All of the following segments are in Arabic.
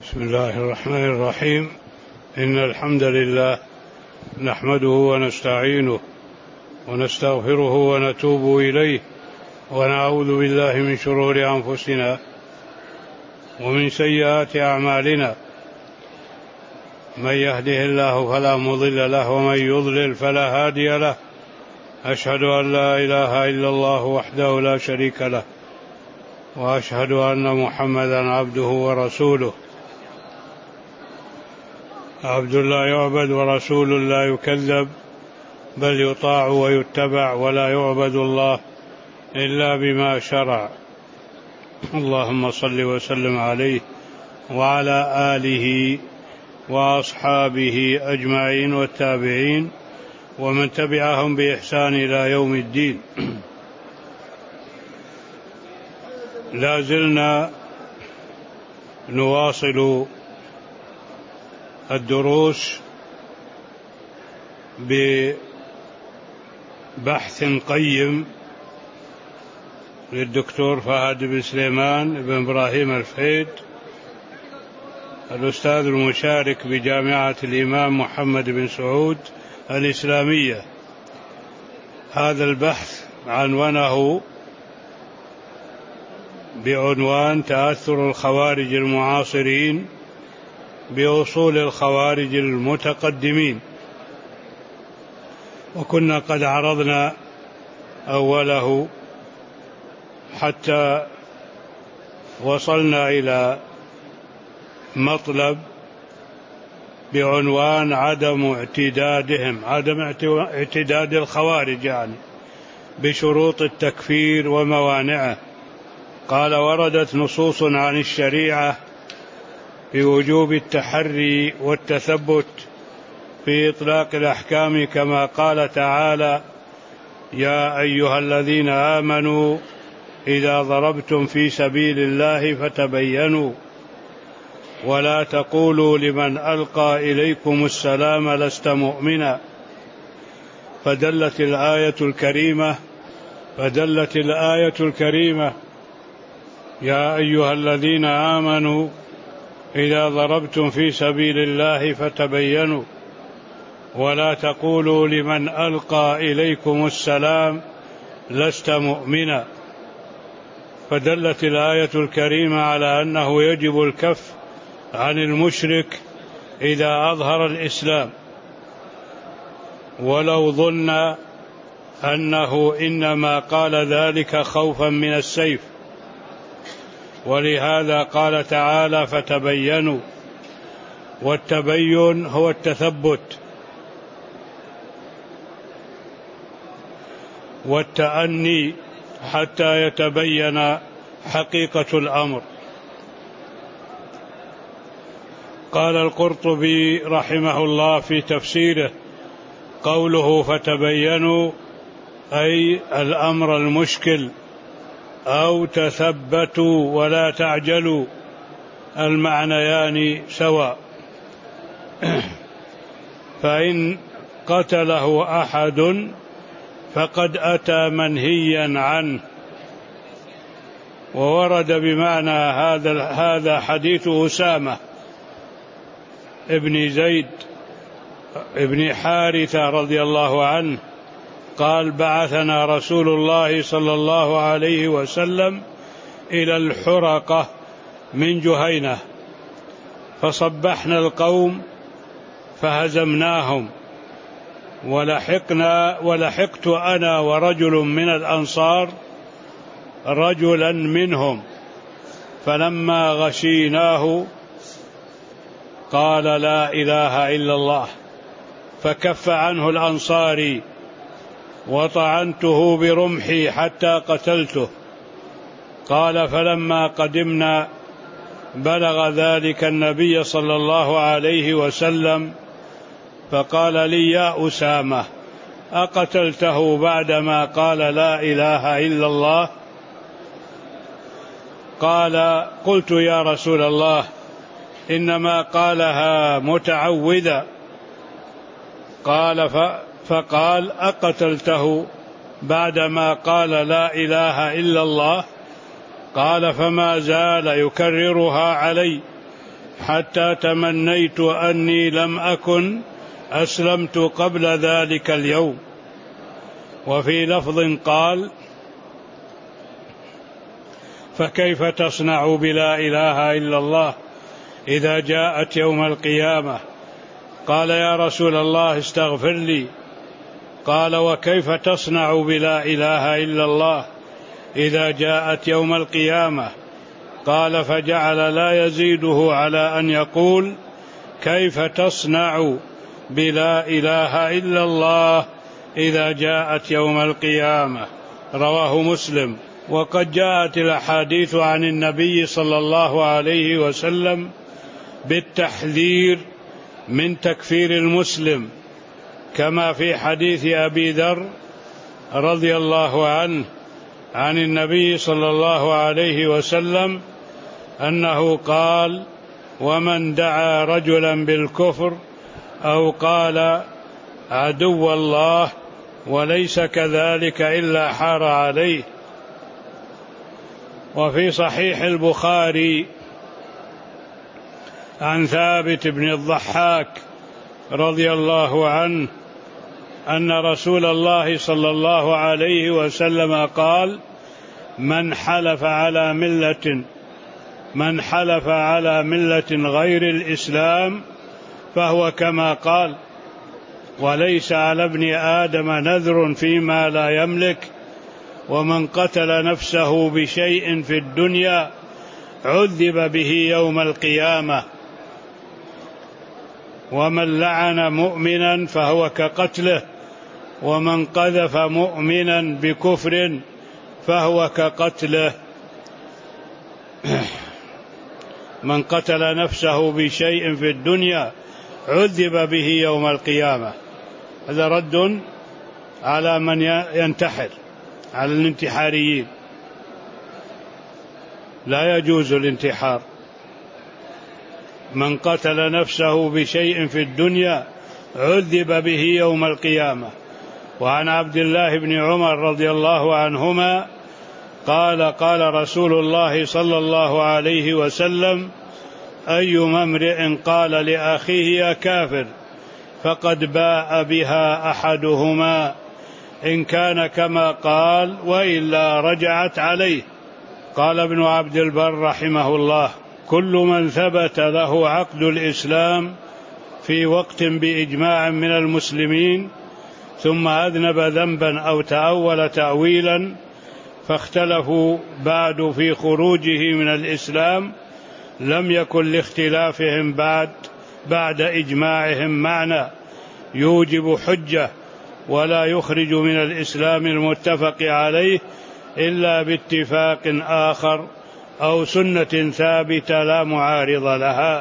بسم الله الرحمن الرحيم. إن الحمد لله نحمده ونستعينه ونستغفره ونتوب إليه ونعوذ بالله من شرور أنفسنا ومن سيئات أعمالنا. من يهده الله فلا مضل له ومن يضلل فلا هادي له. أشهد أن لا إله إلا الله وحده لا شريك له وأشهد أن محمدا عبده ورسوله. عبد لا يعبد ورسول لا يكذب، بل يطاع ويتبع، ولا يعبد الله إلا بما شرع. اللهم صل وسلم عليه وعلى آله وأصحابه أجمعين والتابعين ومن تبعهم بإحسان إلى يوم الدين. لا زلنا نواصل الدروس ببحث قيم للدكتور فهد بن سليمان بن إبراهيم الفهيد، الأستاذ المشارك بجامعة الإمام محمد بن سعود الإسلامية. هذا البحث عنوانه بعنوان تأثر الخوارج المعاصرين بأصول الخوارج المتقدمين، وكنا قد عرضنا أوله حتى وصلنا إلى مطلب بعنوان عدم اعتداد الخوارج يعني بشروط التكفير وموانعه. قال: وردت نصوص عن الشريعة في وجوب التحري والتثبت في إطلاق الأحكام، كما قال تعالى: يا أيها الذين آمنوا إذا ضربتم في سبيل الله فتبينوا ولا تقولوا لمن ألقى إليكم السلام لست مؤمنا. فدلت الآية الكريمة يا أيها الذين آمنوا إذا ضربتم في سبيل الله فتبينوا ولا تقولوا لمن ألقى إليكم السلام لست مؤمنا. فدلت الآية الكريمة على أنه يجب الكف عن المشرك إذا أظهر الإسلام، ولو ظن أنه إنما قال ذلك خوفا من السيف. ولهذا قال تعالى: فتبينوا. والتبين هو التثبت والتأني حتى يتبين حقيقة الأمر. قال القرطبي رحمه الله في تفسيره: قوله فتبينوا أي الأمر المشكل، أو تثبتوا ولا تعجلوا، المعنيان سواء. فإن قتله أحد فقد أتى منهيا عنه. وورد بمعنى هذا حديث أسامة ابن زيد ابن حارثة رضي الله عنه قال: بعثنا رسول الله صلى الله عليه وسلم إلى الحرقة من جهينة، فصبحنا القوم فهزمناهم، ولحقت أنا ورجل من الأنصار رجلا منهم، فلما غشيناه قال: لا إله إلا الله، فكف عنه الأنصاري، وطعنته برمحي حتى قتلته. قال: فلما قدمنا بلغ ذلك النبي صلى الله عليه وسلم، فقال لي: يا أسامة، أقتلته بعدما قال لا إله إلا الله؟ قال: قلت يا رسول الله إنما قالها متعوذا. فقال: أقتلته بعدما قال لا إله إلا الله؟ قال: فما زال يكررها علي حتى تمنيت أني لم أكن أسلمت قبل ذلك اليوم. وفي لفظ قال: فكيف تصنع بلا إله إلا الله إذا جاءت يوم القيامة؟ قال: يا رسول الله استغفر لي. قال: وكيف تصنع بلا إله إلا الله إذا جاءت يوم القيامة؟ قال: فجعل لا يزيده على أن يقول: كيف تصنع بلا إله إلا الله إذا جاءت يوم القيامة. رواه مسلم. وقد جاءت الأحاديث عن النبي صلى الله عليه وسلم بالتحذير من تكفير المسلم، كما في حديث أبي ذر رضي الله عنه عن النبي صلى الله عليه وسلم أنه قال: ومن دعا رجلا بالكفر أو قال عدو الله وليس كذلك إلا حار عليه. وفي صحيح البخاري عن ثابت بن الضحاك رضي الله عنه أن رسول الله صلى الله عليه وسلم قال: من حلف على ملة غير الإسلام فهو كما قال: وليس على ابن آدم نذر فيما لا يملك، ومن قتل نفسه بشيء في الدنيا عذب به يوم القيامة، ومن لعن مؤمنا فهو كقتله، ومن قذف مؤمنا بكفر فهو كقتله. من قتل نفسه بشيء في الدنيا عذب به يوم القيامة. هذا رد على من ينتحر، على الانتحاريين. لا يجوز الانتحار. من قتل نفسه بشيء في الدنيا عذب به يوم القيامة. وعن عبد الله بن عمر رضي الله عنهما قال: قال رسول الله صلى الله عليه وسلم: أيما امرئ قال لأخيه يا كافر فقد باء بها أحدهما، إن كان كما قال وإلا رجعت عليه. قال ابن عبد البر رحمه الله: كل من ثبت له عقد الإسلام في وقت بإجماع من المسلمين ثم أذنب ذنبا أو تأول تأويلا فاختلفوا بعد في خروجه من الإسلام لم يكن لاختلافهم بعد إجماعهم معنى يوجب حجة، ولا يخرج من الإسلام المتفق عليه إلا باتفاق آخر أو سنة ثابتة لا معارض لها.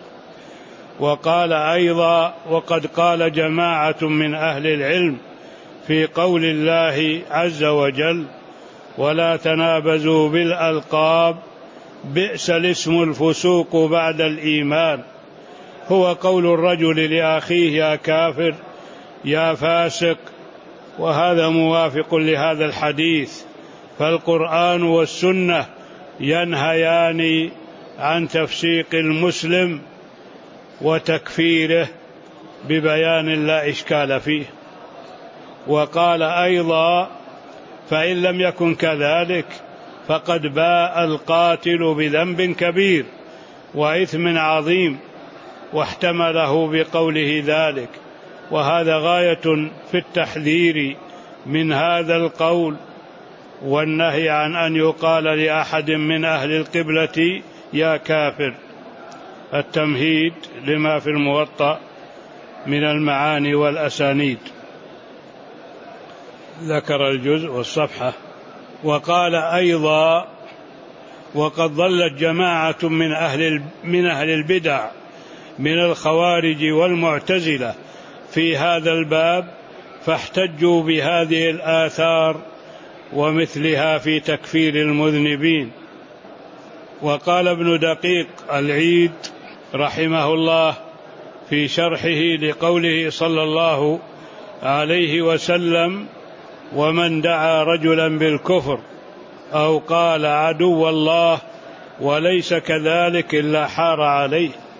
وقال أيضا: وقد قال جماعة من أهل العلم في قول الله عز وجل: ولا تنابزوا بالألقاب بئس الاسم الفسوق بعد الإيمان، هو قول الرجل لأخيه يا كافر يا فاسق. وهذا موافق لهذا الحديث، فالقرآن والسنة ينهيان عن تفسيق المسلم وتكفيره ببيان لا إشكال فيه. وقال أيضا: فإن لم يكن كذلك فقد باء القاتل بذنب كبير وإثم عظيم، واحتمله بقوله ذلك. وهذا غاية في التحذير من هذا القول والنهي عن أن يقال لأحد من أهل القبلة يا كافر. التمهيد لما في الموطأ من المعاني والأسانيد. ذكر الجزء والصفحة. وقال أيضا: وقد ضلت جماعة من أهل البدع من الخوارج والمعتزلة في هذا الباب، فاحتجوا بهذه الآثار ومثلها في تكفير المذنبين. وقال ابن دقيق العيد رحمه الله في شرحه لقوله صلى الله عليه وسلم: ومن دعا رجلا بالكفر أو قال عدو الله وليس كذلك إلا حار عليه.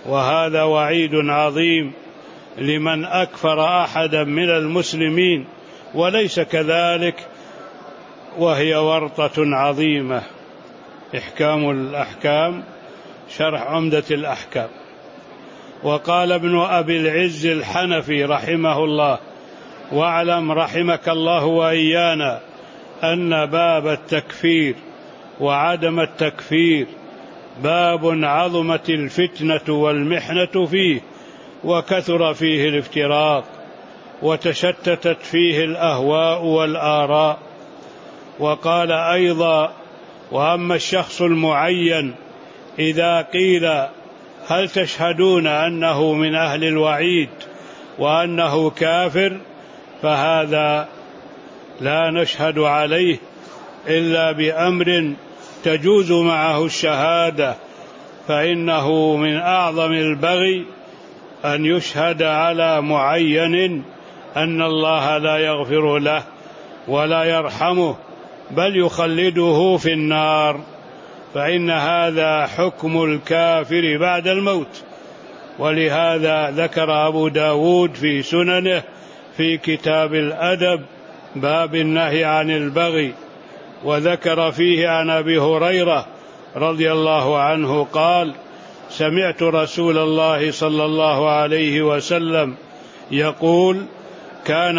وهذا وعيد عظيم لمن أكفر أحدا من المسلمين وليس كذلك، وهي ورطة عظيمة. إحكام الأحكام شرح عمدة الأحكام. وقال ابن أبي العز الحنفي رحمه الله: واعلم رحمك الله وإيانا أن باب التكفير وعدم التكفير باب عظمت الفتنة والمحنة فيه، وكثر فيه الافتراق، وتشتتت فيه الأهواء والآراء. وقال أيضا: وأما الشخص المعين إذا قيل هل تشهدون أنه من أهل الوعيد وأنه كافر، فهذا لا نشهد عليه إلا بأمر تجوز معه الشهادة، فإنه من أعظم البغي أن يشهد على معين أن الله لا يغفر له ولا يرحمه بل يخلده في النار، فإن هذا حكم الكافر بعد الموت. ولهذا ذكر أبو داود في سننه في كتاب الأدب باب النهي عن البغي، وذكر فيه عن أبي هريرة رضي الله عنه قال: سمعت رسول الله صلى الله عليه وسلم يقول: كان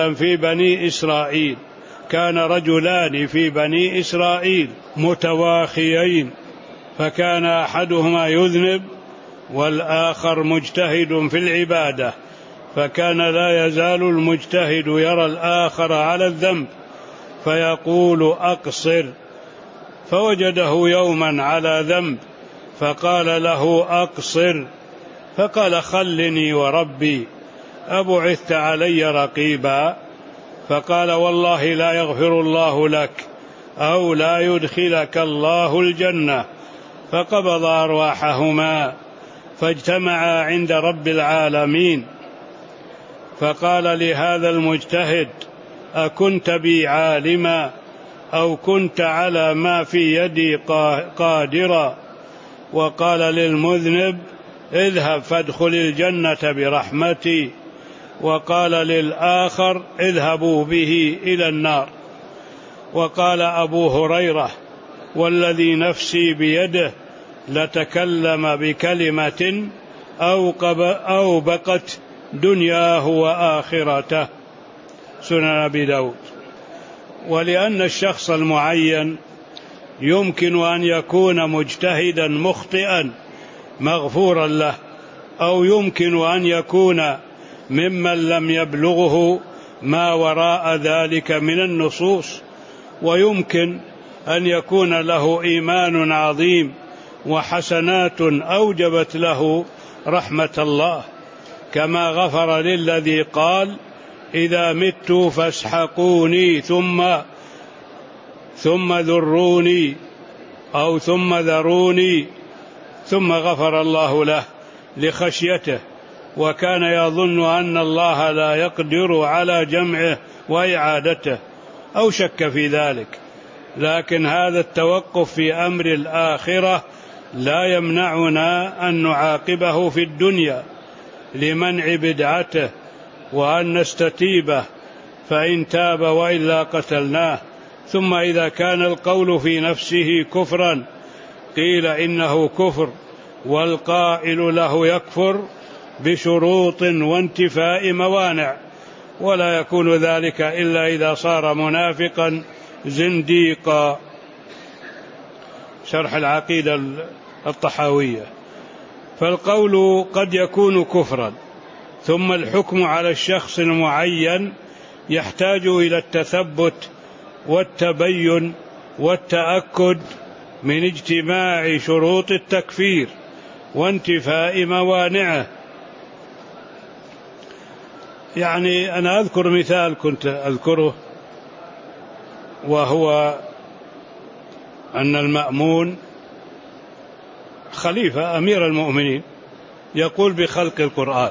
رجلان في بني إسرائيل متواخيين، فكان أحدهما يذنب والآخر مجتهد في العبادة، فكان لا يزال المجتهد يرى الآخر على الذنب فيقول: أقصر، فوجده يوما على ذنب فقال له: أقصر، فقال: خلني وربي أبعثت علي رقيبا؟ فقال: والله لا يغفر الله لك أو لا يدخلك الله الجنة. فقبض أرواحهما فاجتمعا عند رب العالمين، فقال لهذا المجتهد: أكنت بي عالما أو كنت على ما في يدي قادرا؟ وقال للمذنب: اذهب فادخل الجنة برحمتي. وقال للآخر: اذهبوا به إلى النار. وقال أبو هريرة: والذي نفسي بيده لتكلم بكلمة أوبقت دنياه وآخرته. سنن أبي داود. ولأن الشخص المعين يمكن أن يكون مجتهدا مخطئا مغفورا له، أو يمكن أن يكون ممن لم يبلغه ما وراء ذلك من النصوص، ويمكن أن يكون له إيمان عظيم وحسنات أوجبت له رحمة الله، كما غفر للذي قال: إذا مت فاسحقوني ثم ذروني أو ثم ذروني، ثم غفر الله له لخشيته، وكان يظن أن الله لا يقدر على جمعه وإعادته أو شك في ذلك. لكن هذا التوقف في أمر الآخرة لا يمنعنا أن نعاقبه في الدنيا لمنع بدعته وأن نستتيبه، فإن تاب وإلا قتلناه. ثم إذا كان القول في نفسه كفرا قيل إنه كفر، والقائل له يكفر بشروط وانتفاء موانع، ولا يكون ذلك إلا إذا صار منافقا زنديقا. شرح العقيدة الطحاوية. فالقول قد يكون كفرا، ثم الحكم على الشخص المعين يحتاج إلى التثبت والتبين والتأكد من اجتماع شروط التكفير وانتفاء موانعه. يعني أنا أذكر مثال كنت أذكره، وهو أن المأمون خليفة أمير المؤمنين يقول بخلق القرآن،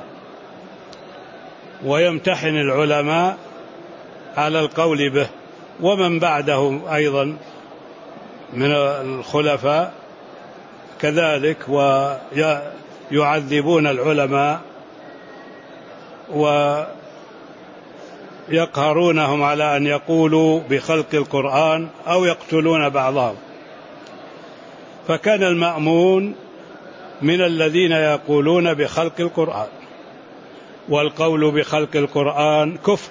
ويمتحن العلماء على القول به، ومن بعده أيضا من الخلفاء كذلك، يعذبون العلماء ويقهرونهم على أن يقولوا بخلق القرآن أو يقتلون بعضهم. فكان المأمون من الذين يقولون بخلق القرآن، والقول بخلق القرآن كفر،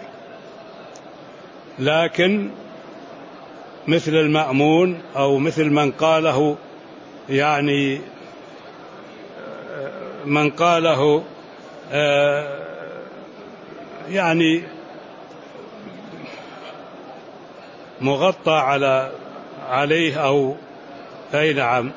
لكن مثل المأمون أو مثل من قاله، يعني من قاله يعني مغطى عليه أو أي نعم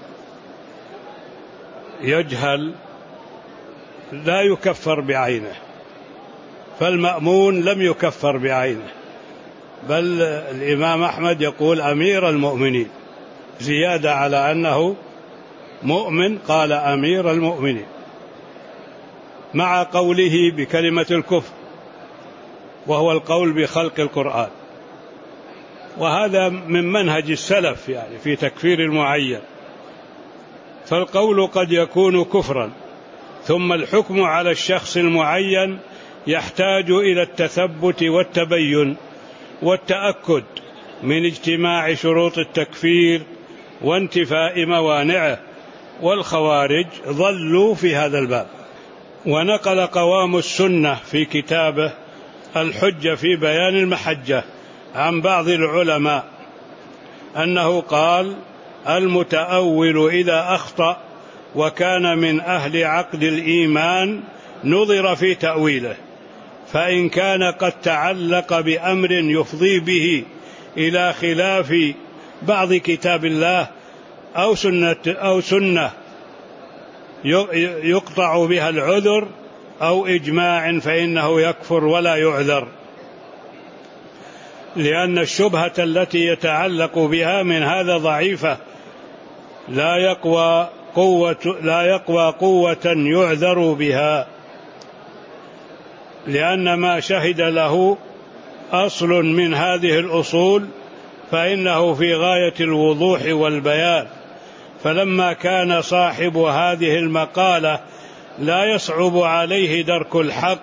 يجهل، لا يكفر بعينه. فالمأمون لم يكفر بعينه، بل الإمام أحمد يقول أمير المؤمنين، زيادة على أنه مؤمن قال أمير المؤمنين، مع قوله بكلمة الكفر وهو القول بخلق القرآن. وهذا من منهج السلف يعني في تكفير المعين. فالقول قد يكون كفرا، ثم الحكم على الشخص المعين يحتاج إلى التثبت والتبين والتأكد من اجتماع شروط التكفير وانتفاء موانعه، والخوارج ضلوا في هذا الباب. ونقل قوام السنة في كتابه الحجة في بيان المحجة عن بعض العلماء أنه قال: المتأول إذا أخطأ وكان من أهل عقد الإيمان نظر في تأويله، فإن كان قد تعلق بأمر يفضي به إلى خلاف بعض كتاب الله أو سنة يقطع بها العذر أو إجماع فإنه يكفر ولا يعذر، لأن الشبهة التي يتعلق بها من هذا ضعيفة، لا يقوى قوة يعذر بها، لأن ما شهد له أصل من هذه الأصول فإنه في غاية الوضوح والبيان. فلما كان صاحب هذه المقالة لا يصعب عليه درك الحق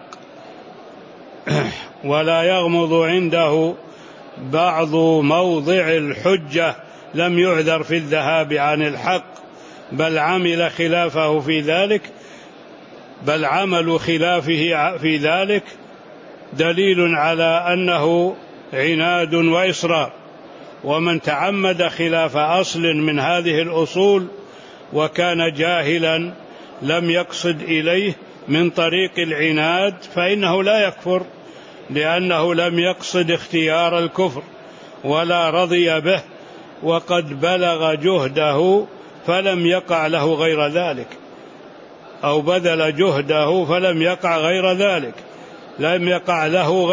ولا يغمض عنده بعض موضع الحجة، لم يعذر في الذهاب عن الحق، بل عمل خلافه في ذلك، بل عمل خلافه في ذلك دليل على أنه عناد وإصرار. ومن تعمد خلاف أصل من هذه الأصول وكان جاهلا لم يقصد إليه من طريق العناد فإنه لا يكفر، لأنه لم يقصد اختيار الكفر ولا رضي به، وقد بلغ جهده فلم يقع له غير ذلك، أو بذل جهده فلم يقع غير ذلك، لم يقع له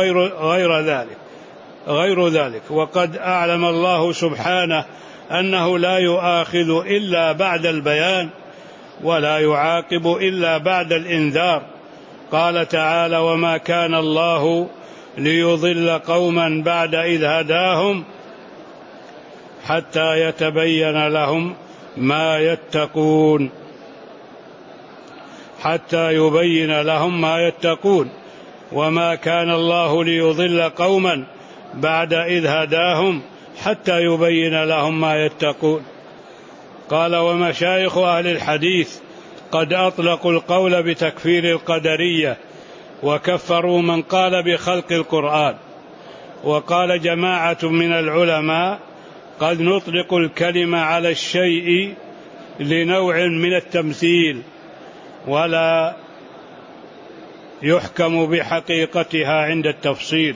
غير ذلك. وقد أعلم الله سبحانه أنه لا يؤاخذ إلا بعد البيان ولا يعاقب إلا بعد الإنذار. قال تعالى: وما كان الله ليضل قوما بعد إذ هداهم حتى يتبين لهم ما يتقون، حتى يبين لهم ما يتقون. وما كان الله ليضل قوما بعد إذ هداهم حتى يبين لهم ما يتقون. قال: ومشايخ أهل الحديث قد أطلقوا القول بتكفير القدرية وكفروا من قال بخلق القرآن. وقال جماعة من العلماء: قد نطلق الكلمة على الشيء لنوع من التمثيل ولا يحكم بحقيقتها عند التفصيل.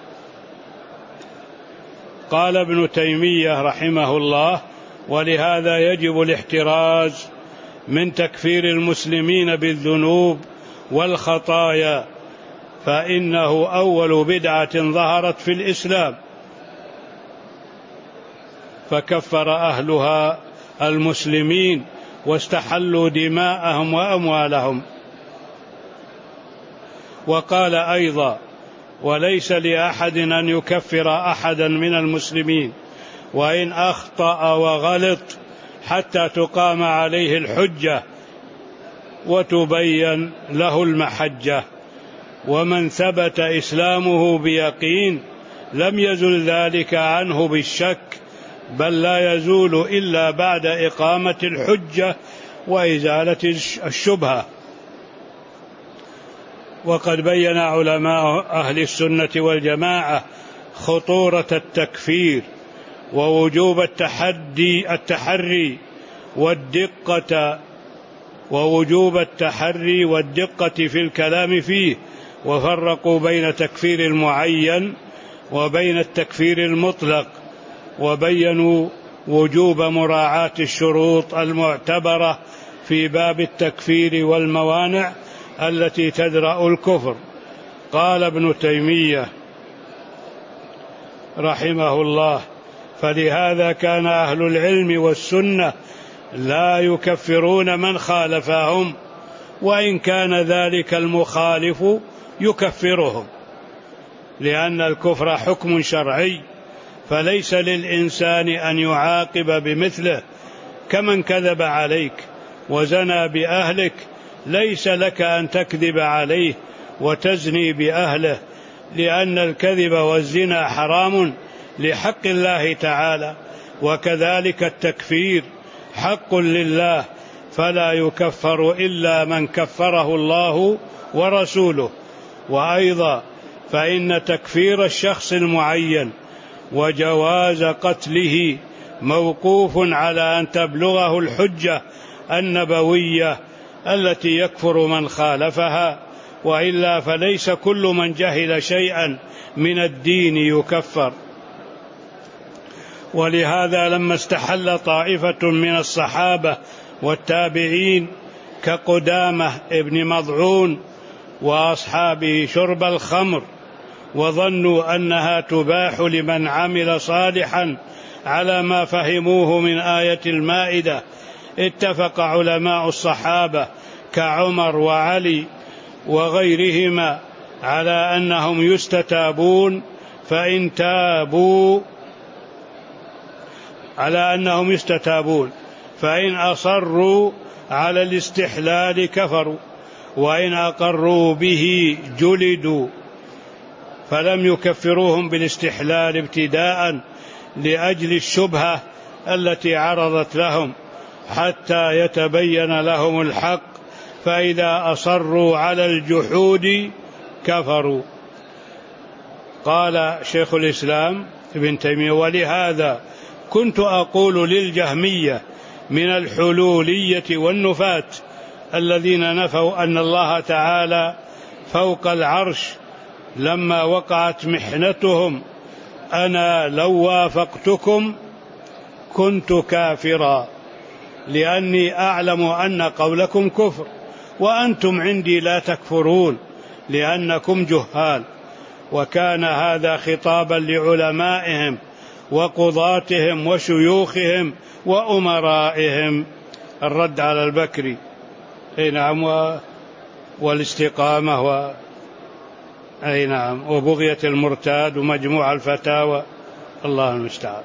قال ابن تيمية رحمه الله: ولهذا يجب الاحتراز من تكفير المسلمين بالذنوب والخطايا، فإنه أول بدعة ظهرت في الإسلام فكفر أهلها المسلمين واستحلوا دماءهم وأموالهم. وقال أيضا: وليس لأحد أن يكفر أحدا من المسلمين وإن أخطأ وغلط حتى تقام عليه الحجة، وتبين له المحجة. ومن ثبت إسلامه بيقين لم يزل ذلك عنه بالشك، بل لا يزول إلا بعد إقامة الحجة وإزالة الشبهة. وقد بين علماء أهل السنة والجماعة خطورة التكفير ووجوب التحري والدقة في الكلام فيه، وفرقوا بين تكفير المعين وبين التكفير المطلق، وبينوا وجوب مراعاة الشروط المعتبرة في باب التكفير والموانع التي تدرأ الكفر. قال ابن تيمية رحمه الله: فلهذا كان أهل العلم والسنة لا يكفرون من خالفهم، وإن كان ذلك المخالف يكفرهم، لأن الكفر حكم شرعي، فليس للإنسان أن يعاقب بمثله. كمن كذب عليك وزنى بأهلك ليس لك أن تكذب عليه وتزني بأهله، لأن الكذب والزنا حرام لحق الله تعالى، وكذلك التكفير حق لله، فلا يكفر إلا من كفره الله ورسوله. وأيضا فإن تكفير الشخص المعين وجواز قتله موقوف على أن تبلغه الحجة النبوية التي يكفر من خالفها، وإلا فليس كل من جهل شيئا من الدين يكفر. ولهذا لما استحل طائفة من الصحابة والتابعين كقدامة ابن مضعون وأصحابه شرب الخمر، وظنوا أنها تباح لمن عمل صالحا على ما فهموه من آية المائدة، اتفق علماء الصحابة كعمر وعلي وغيرهما على أنهم يستتابون، فإن أصروا على الاستحلال كفروا، وإن أقروا به جلدوا، فلم يكفروهم بالاستحلال ابتداء لأجل الشبهة التي عرضت لهم حتى يتبين لهم الحق، فإذا أصروا على الجحود كفروا. قال شيخ الإسلام ابن تيمية: ولهذا كنت أقول للجهمية من الحلولية والنفاة الذين نفوا أن الله تعالى فوق العرش لما وقعت محنتهم: أنا لو وافقتكم كنت كافرا، لأني أعلم أن قولكم كفر، وأنتم عندي لا تكفرون لأنكم جهال. وكان هذا خطابا لعلمائهم وقضاتهم وشيوخهم وأمرائهم. الرد على البكري، نعم، والاستقامة نعم، وبغية المرتاد، ومجموع الفتاوى، الله المستعان.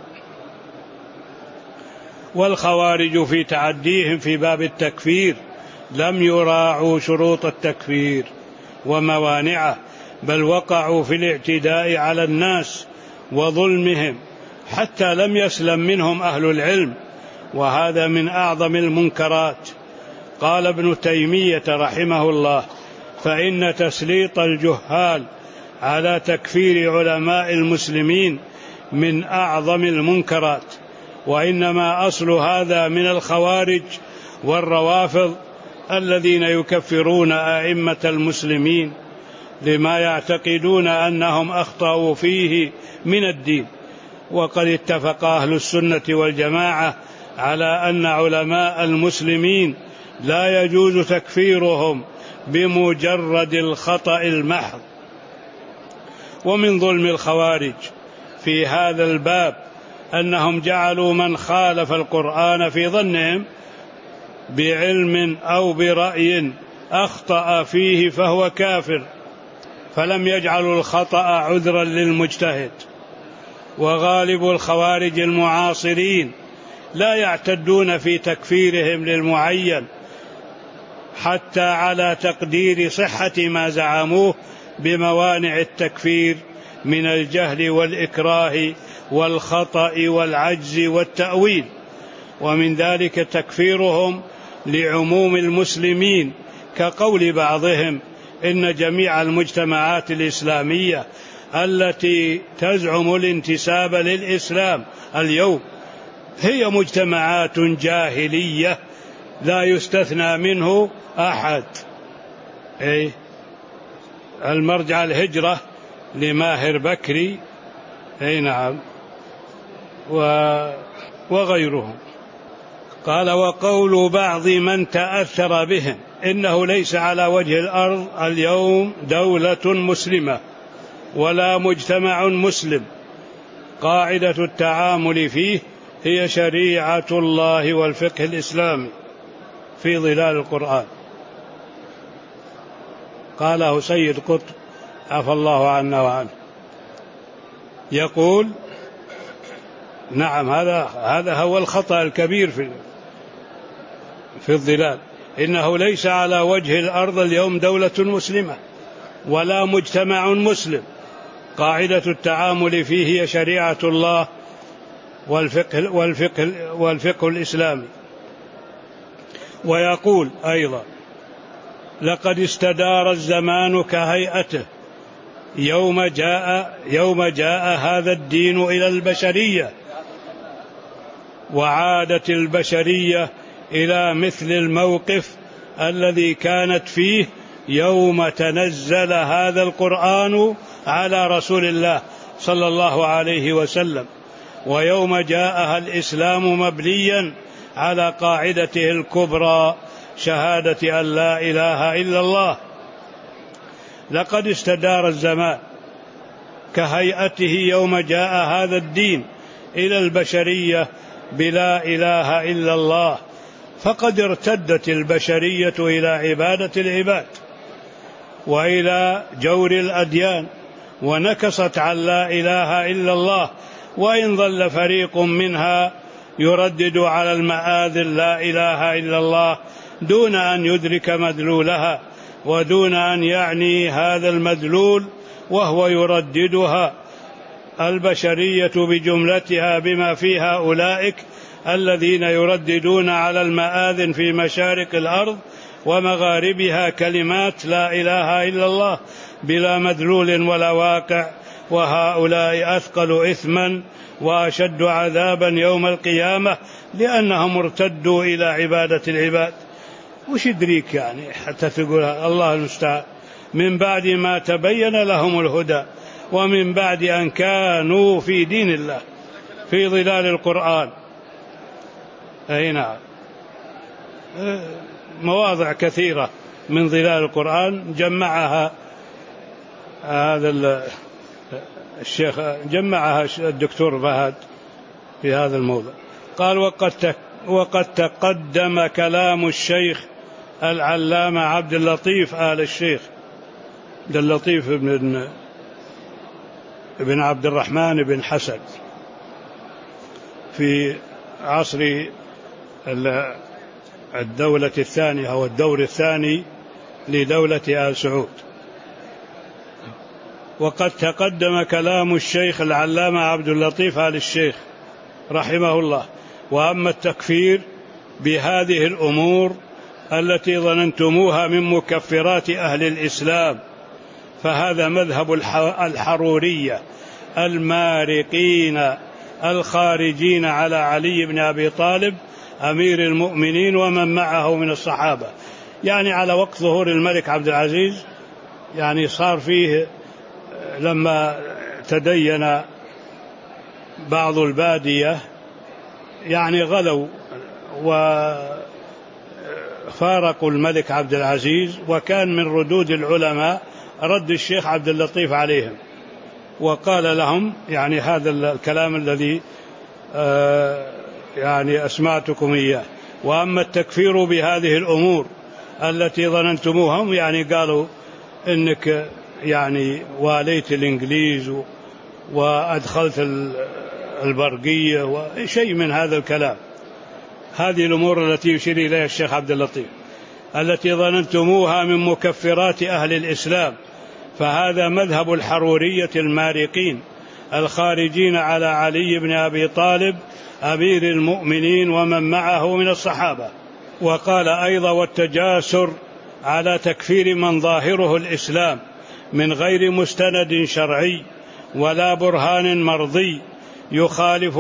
والخوارج في تعديهم في باب التكفير لم يراعوا شروط التكفير وموانعه، بل وقعوا في الاعتداء على الناس وظلمهم حتى لم يسلم منهم أهل العلم، وهذا من أعظم المنكرات. قال ابن تيمية رحمه الله: فإن تسليط الجهال على تكفير علماء المسلمين من أعظم المنكرات، وإنما أصل هذا من الخوارج والروافض الذين يكفرون أئمة المسلمين لما يعتقدون أنهم أخطأوا فيه من الدين. وقد اتفق أهل السنة والجماعة على أن علماء المسلمين لا يجوز تكفيرهم بمجرد الخطأ المحض. ومن ظلم الخوارج في هذا الباب أنهم جعلوا من خالف القرآن في ظنهم بعلم أو برأي أخطأ فيه فهو كافر، فلم يجعلوا الخطأ عذرا للمجتهد. وغالب الخوارج المعاصرين لا يعتدون في تكفيرهم للمعين حتى على تقدير صحة ما زعموه بموانع التكفير من الجهل والإكراه والخطأ والعجز والتأويل. ومن ذلك تكفيرهم لعموم المسلمين، كقول بعضهم إن جميع المجتمعات الإسلامية التي تزعم الانتساب للإسلام اليوم هي مجتمعات جاهلية لا يستثنى منه أحد. المرجع الهجرة لماهر بكري، نعم، وغيرهم. قال: وقول بعض من تأثر بهم إنه ليس على وجه الأرض اليوم دولة مسلمة ولا مجتمع مسلم، قاعدة التعامل فيه هي شريعة الله والفقه الإسلامي في ظلال القرآن. قاله سيد قطب عفى الله عنا وعنه، يقول: نعم، هذا هو الخطأ الكبير في الظلال، إنه ليس على وجه الأرض اليوم دولة مسلمة ولا مجتمع مسلم، قاعدة التعامل فيه هي شريعة الله والفقه الإسلامي. ويقول أيضا: لقد استدار الزمان كهيئته يوم جاء هذا الدين إلى البشرية، وعادت البشرية إلى مثل الموقف الذي كانت فيه يوم تنزل هذا القرآن على رسول الله صلى الله عليه وسلم، ويوم جاءها الإسلام مبنيا على قاعدته الكبرى شهادة أن لا إله إلا الله. لقد استدار الزمان كهيئته يوم جاء هذا الدين إلى البشرية بلا إله إلا الله، فقد ارتدت البشرية إلى عبادة العباد وإلى جور الأديان، ونكصت عن لا إله إلا الله، وإن ظل فريق منها يردد على المآذن لا إله إلا الله دون أن يدرك مدلولها ودون أن يعني هذا المدلول وهو يرددها. البشرية بجملتها بما فيها أولئك الذين يرددون على المآذن في مشارق الأرض ومغاربها كلمات لا إله إلا الله بلا مدلول ولا واقع، وهؤلاء أثقل إثما وأشد عذابا يوم القيامة لأنهم ارتدوا إلى عبادة العباد. وش يدريك يعني حتى تقول الله المستعان، من بعد ما تبين لهم الهدى ومن بعد أن كانوا في دين الله في ظلال القرآن. أي نعم، مواضع كثيرة من ظلال القرآن جمعها هذا الشيخ، جمعها الدكتور فهد في هذا الموضوع. قال: وقد تقدم كلام الشيخ العلامة عبد اللطيف آل الشيخ عبد اللطيف بن عبد الرحمن بن حسن في عصر الدولة الثانية أو الدور الثاني لدولة آل سعود. وقد تقدم كلام الشيخ العلامة عبد اللطيف آل الشيخ رحمه الله. وأما التكفير بهذه الأمور التي ظننتموها من مكفرات أهل الإسلام فهذا مذهب الحرورية المارقين الخارجين على علي بن أبي طالب أمير المؤمنين ومن معه من الصحابة. يعني على وقت ظهور الملك عبد العزيز، يعني صار فيه لما تدين بعض البادية يعني غلوا وفارقوا الملك عبد العزيز، وكان من ردود العلماء رد الشيخ عبد اللطيف عليهم وقال لهم يعني هذا الكلام الذي يعني أسمعتكم إياه. وأما التكفير بهذه الأمور التي ظننتموهم، يعني قالوا إنك يعني واليت الإنجليز وأدخلت البرقية وشيء من هذا الكلام، هذه الأمور التي يشير إليها الشيخ عبد اللطيف. التي ظننتموها من مكفرات أهل الإسلام، فهذا مذهب الحرورية المارقين الخارجين على علي بن أبي طالب أمير المؤمنين ومن معه من الصحابة. وقال أيضا: والتجاسر على تكفير من ظاهره الإسلام من غير مستند شرعي ولا برهان مرضي يخالف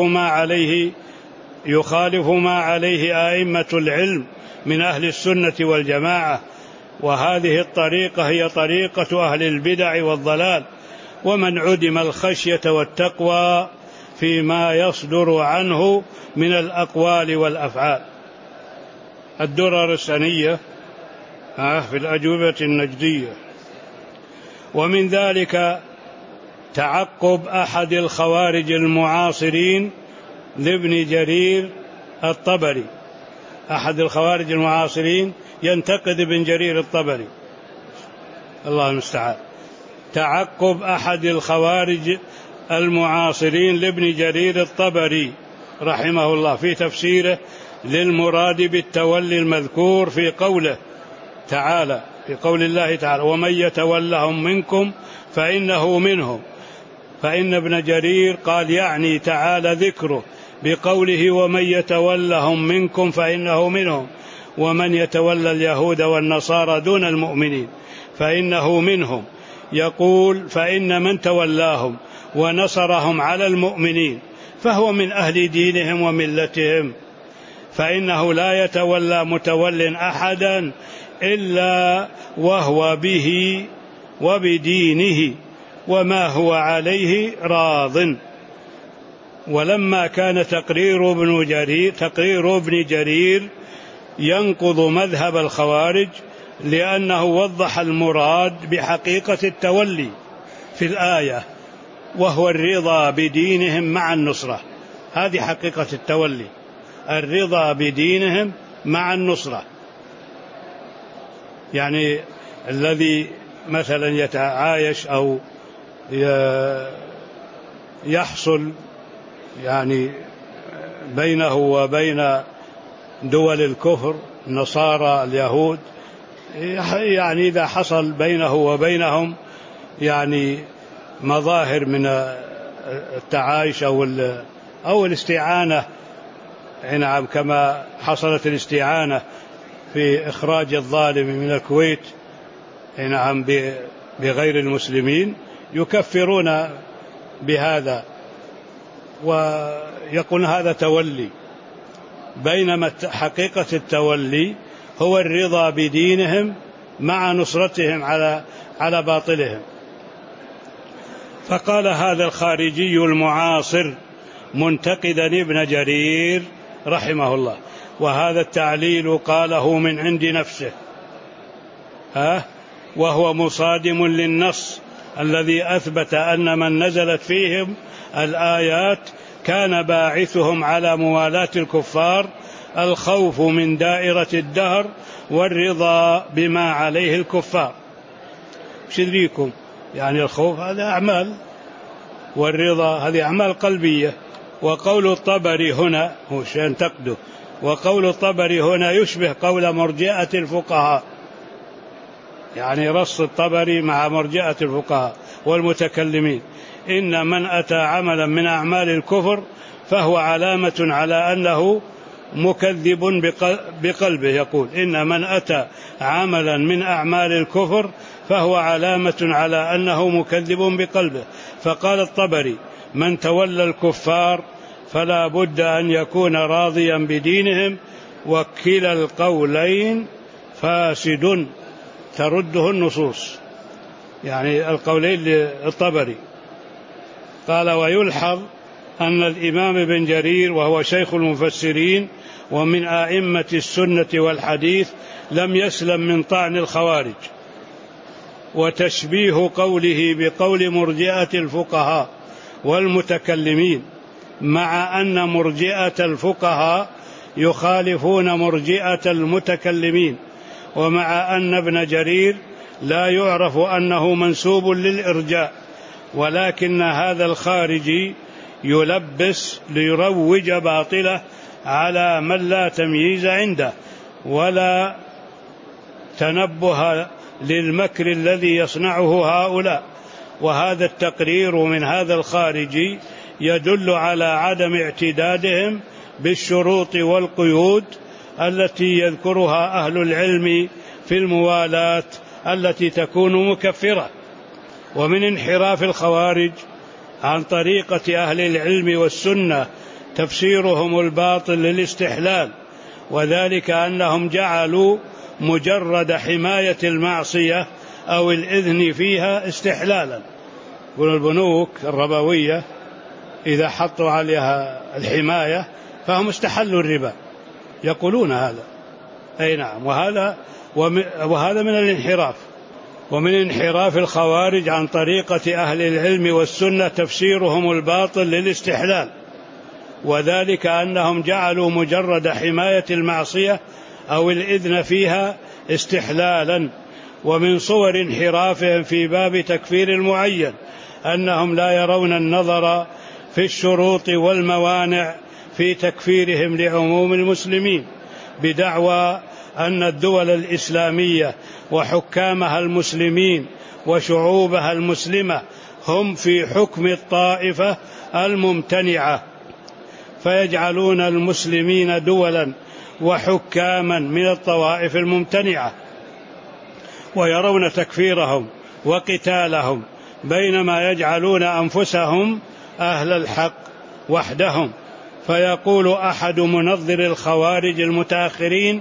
ما عليه أئمة العلم من أهل السنة والجماعة، وهذه الطريقة هي طريقة أهل البدع والضلال، ومن عدم الخشية والتقوى فيما يصدر عنه من الأقوال والأفعال. الدرر السنية في الأجوبة النجدية. ومن ذلك تعقب أحد الخوارج المعاصرين لابن جرير الطبري. أحد الخوارج المعاصرين ينتقد ابن جرير الطبري، الله المستعان. تعقب أحد الخوارج المعاصرين لابن جرير الطبري رحمه الله في تفسيره للمراد بالتولي المذكور في قوله تعالى، في قول الله تعالى: ومن يتولهم منكم فإنه منهم. فإن ابن جرير قال يعني تعالى ذكره بقوله: ومن يتولهم منكم فإنه منهم، ومن يتولى اليهود والنصارى دون المؤمنين فإنه منهم. يقول: فإن من تولاهم ونصرهم على المؤمنين فهو من أهل دينهم وملتهم، فإنه لا يتولى متول أحدا إلا وهو به وبدينه وما هو عليه راض. ولما كان تقرير ابن جرير ينقض مذهب الخوارج لأنه وضح المراد بحقيقة التولي في الآية، وهو الرضا بدينهم مع النصرة. هذه حقيقة التولي، الرضا بدينهم مع النصرة. يعني الذي مثلا يتعايش أو يحصل يعني بينه وبين دول الكفر النصارى اليهود، يعني إذا حصل بينه وبينهم يعني مظاهر من التعايش أو الاستعانة، نعم، كما حصلت الاستعانة في إخراج الظالم من الكويت، نعم، بغير المسلمين، يكفرون بهذا ويقول هذا تولي، بينما حقيقة التولي هو الرضا بدينهم مع نصرتهم على باطلهم. فقال هذا الخارجي المعاصر منتقدا ابن جرير رحمه الله، وهذا التعليل قاله من عند نفسه، وهو مصادم للنص الذي أثبت أن من نزلت فيهم الآيات كان باعثهم على موالاة الكفار الخوف من دائرة الدهر والرضا بما عليه الكفار. شدريكم يعني الخوف هذا أعمال، والرضا هذه أعمال قلبية. وقول الطبري هنا هو شيء تقده، وقول الطبري هنا يشبه قول مرجئة الفقهاء، يعني رص الطبري مع مرجئة الفقهاء والمتكلمين: إن من أتى عملا من أعمال الكفر فهو علامة على أنه مكذب بقلبه. يقول: إن من أتى عملا من أعمال الكفر فهو علامة على أنه مكذب بقلبه. فقال الطبري: من تولى الكفار فلا بد أن يكون راضيا بدينهم، وكلا القولين فاسد ترده النصوص. يعني القولين للطبري. قال: ويلحظ أن الإمام ابن جرير وهو شيخ المفسرين ومن أئمة السنة والحديث لم يسلم من طعن الخوارج وتشبيه قوله بقول مرجئة الفقهاء والمتكلمين، مع أن مرجئة الفقهاء يخالفون مرجئة المتكلمين، ومع أن ابن جرير لا يعرف أنه منسوب للإرجاء، ولكن هذا الخارجي يلبس ليروج باطله على من لا تمييز عنده تنبه للمكر الذي يصنعه هؤلاء. وهذا التقرير من هذا الخارجي يدل على عدم اعتدادهم بالشروط والقيود التي يذكرها أهل العلم في الموالاة التي تكون مكفرة. ومن انحراف الخوارج عن طريقة أهل العلم والسنة تفسيرهم الباطل للاستحلال، وذلك أنهم جعلوا مجرد حماية المعصية أو الإذن فيها استحلالا. والبنوك الربوية إذا حطوا عليها الحماية فهم استحلوا الربا، يقولون هذا. أي نعم، وهذا من الانحراف. ومن انحراف الخوارج عن طريقة أهل العلم والسنة تفسيرهم الباطل للاستحلال، وذلك أنهم جعلوا مجرد حماية المعصية أو الإذن فيها استحلالا. ومن صور انحرافهم في باب تكفير المعين أنهم لا يرون النظر في الشروط والموانع في تكفيرهم لعموم المسلمين، بدعوى أن الدول الإسلامية وحكامها المسلمين وشعوبها المسلمة هم في حكم الطائفة الممتنعة، فيجعلون المسلمين دولا وحكاما من الطوائف الممتنعة، ويرون تكفيرهم وقتالهم، بينما يجعلون أنفسهم أهل الحق وحدهم. فيقول أحد منظر الخوارج المتأخرين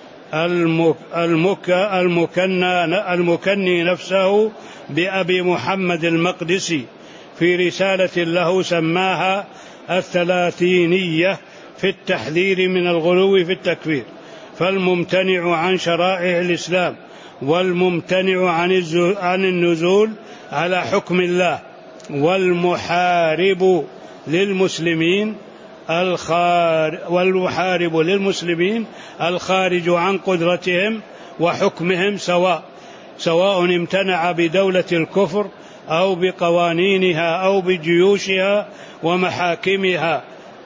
المكني نفسه بأبي محمد المقدسي في رسالة له سماها الثلاثينية في التحذير من الغلو في التكفير: فالممتنع عن شرائع الإسلام والممتنع عن النزول على حكم الله والمحارب للمسلمين الخارج عن قدرتهم وحكمهم سواء امتنع بدولة الكفر أو بقوانينها أو بجيوشها ومحاكمها.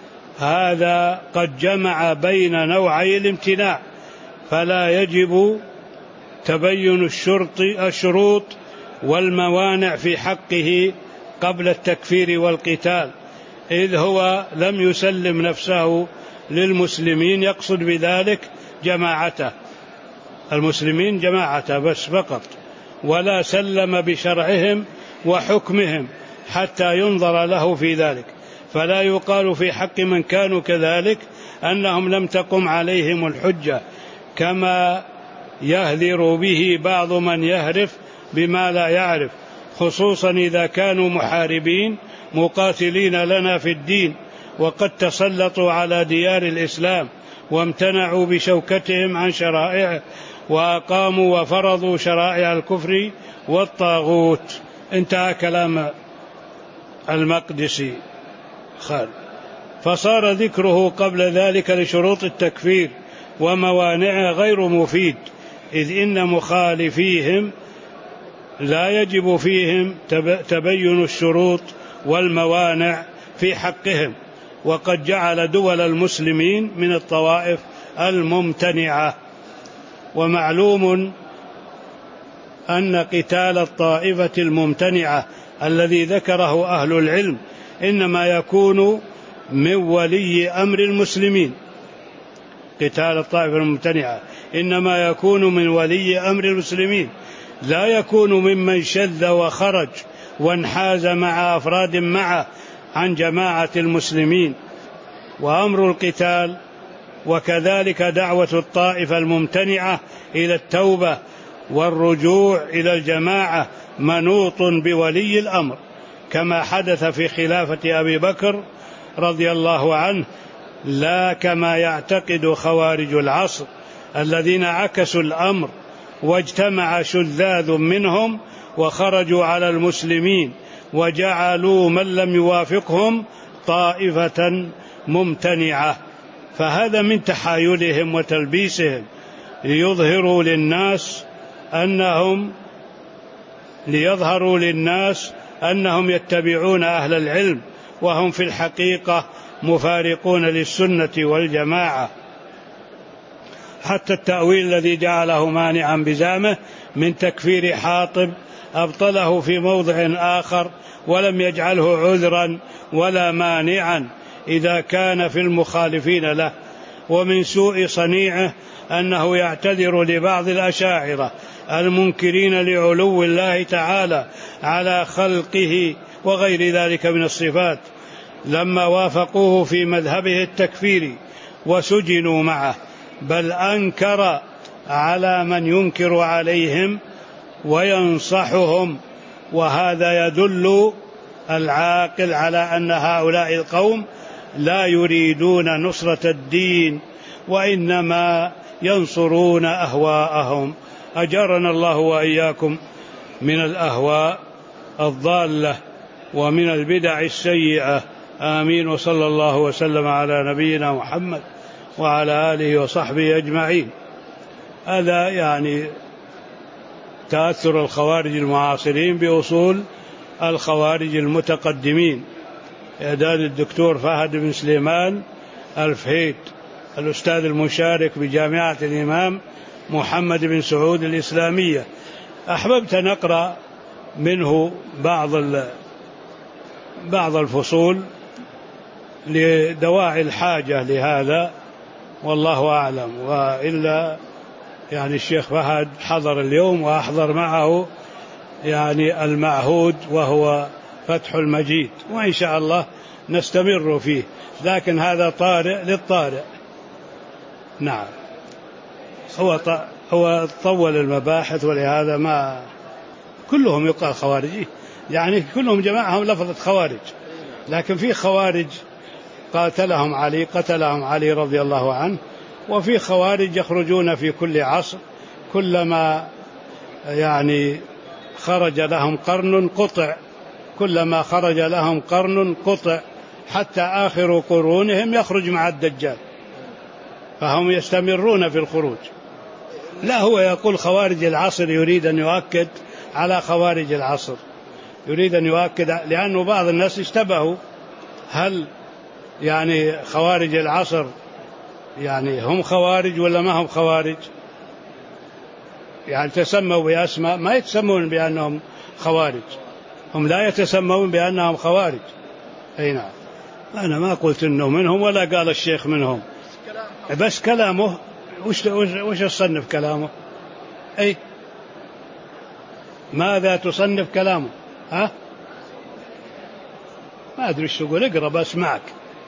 هذا قد جمع بين نوعي الامتناع، فلا يجب تبين الشروط والموانع في حقه قبل التكفير والقتال، إذ هو لم يسلم نفسه للمسلمين، يقصد بذلك جماعته، المسلمين جماعته بس فقط، ولا سلم بشرعهم وحكمهم حتى ينظر له في ذلك. فلا يقال في حق من كانوا كذلك أنهم لم تقم عليهم الحجة، كما يهذر به بعض من يهرف بما لا يعرف، خصوصا إذا كانوا محاربين مقاتلين لنا في الدين، وقد تسلطوا على ديار الإسلام وامتنعوا بشوكتهم عن شرائعه، وأقاموا وفرضوا شرائع الكفر والطاغوت. انتهى كلام المقدسي خالد. فصار ذكره قبل ذلك لشروط التكفير وموانعه غير مفيد، إذ إن مخالفيهم لا يجب فيهم تبين الشروط والموانع في حقهم، وقد جعل دول المسلمين من الطوائف الممتنعة. ومعلوم أن قتال الطائفة الممتنعة الذي ذكره أهل العلم إنما يكون من ولي أمر المسلمين. قتال الطائفة الممتنعة إنما يكون من ولي أمر المسلمين، لا يكون ممن شذ وخرج وانحاز مع أفراد معه عن جماعة المسلمين. وأمر القتال وكذلك دعوة الطائفة الممتنعة إلى التوبة والرجوع إلى الجماعة منوط بولي الأمر، كما حدث في خلافة أبي بكر رضي الله عنه، لا كما يعتقد خوارج العصر الذين عكسوا الأمر واجتمع شذاذ منهم وخرجوا على المسلمين وجعلوا من لم يوافقهم طائفة ممتنعة. فهذا من تحايلهم وتلبيسهم ليظهروا للناس أنهم يتبعون أهل العلم، وهم في الحقيقة مفارقون للسنة والجماعة. حتى التأويل الذي جعله مانعا بزعمه من تكفير حاطب أبطله في موضع آخر ولم يجعله عذرا ولا مانعا إذا كان في المخالفين له. ومن سوء صنيعه أنه يعتذر لبعض الأشاعرة المنكرين لعلو الله تعالى على خلقه وغير ذلك من الصفات لما وافقوه في مذهبه التكفيري وسجنوا معه، بل أنكر على من ينكر عليهم وينصحهم. وهذا يدل العاقل على أن هؤلاء القوم لا يريدون نصرة الدين وإنما ينصرون أهواءهم. أجرنا الله وإياكم من الأهواء الضالة ومن البدع السيئة، آمين. وصلى الله وسلم على نبينا محمد وعلى آله وصحبه أجمعين. هذا يعني تأثر الخوارج المعاصرين بأصول الخوارج المتقدمين. إعداد الدكتور فهد بن سليمان الفهيد الأستاذ المشارك بجامعة الإمام محمد بن سعود الإسلامية. أحببت نقرأ منه بعض الفصول لدواعي الحاجة لهذا، والله أعلم. وإلا يعني الشيخ فهد حضر اليوم وأحضر معه يعني المعهود وهو فتح المجيد، وإن شاء الله نستمر فيه، لكن هذا طارئ للطارئ. نعم، هو طول المباحث، ولهذا ما كلهم يقال خوارجي، يعني كلهم جماعهم لفظة خوارج، لكن في خوارج قتلهم علي رضي الله عنه، وفي خوارج يخرجون في كل عصر كلما يعني خرج لهم قرن قطع، كلما خرج لهم قرن قطع حتى آخر قرونهم يخرج مع الدجال، فهم يستمرون في الخروج. لا، هو يقول خوارج العصر، يريد أن يؤكد على خوارج العصر، يريد أن يؤكد، لأنه بعض الناس اشتبهوا هل يعني خوارج العصر يعني هم خوارج ولا ما هم خوارج، يعني تسموا بأسماء ما يتسمون بأنهم خوارج، هم لا يتسمون بأنهم خوارج. أي نعم، أنا ما قلت إنه منهم ولا قال الشيخ منهم، بس كلامه وش تصنف كلامه؟ أي ماذا تصنف كلامه؟ ها؟ ما أدري إيش تقول، اقرأ بسمعك.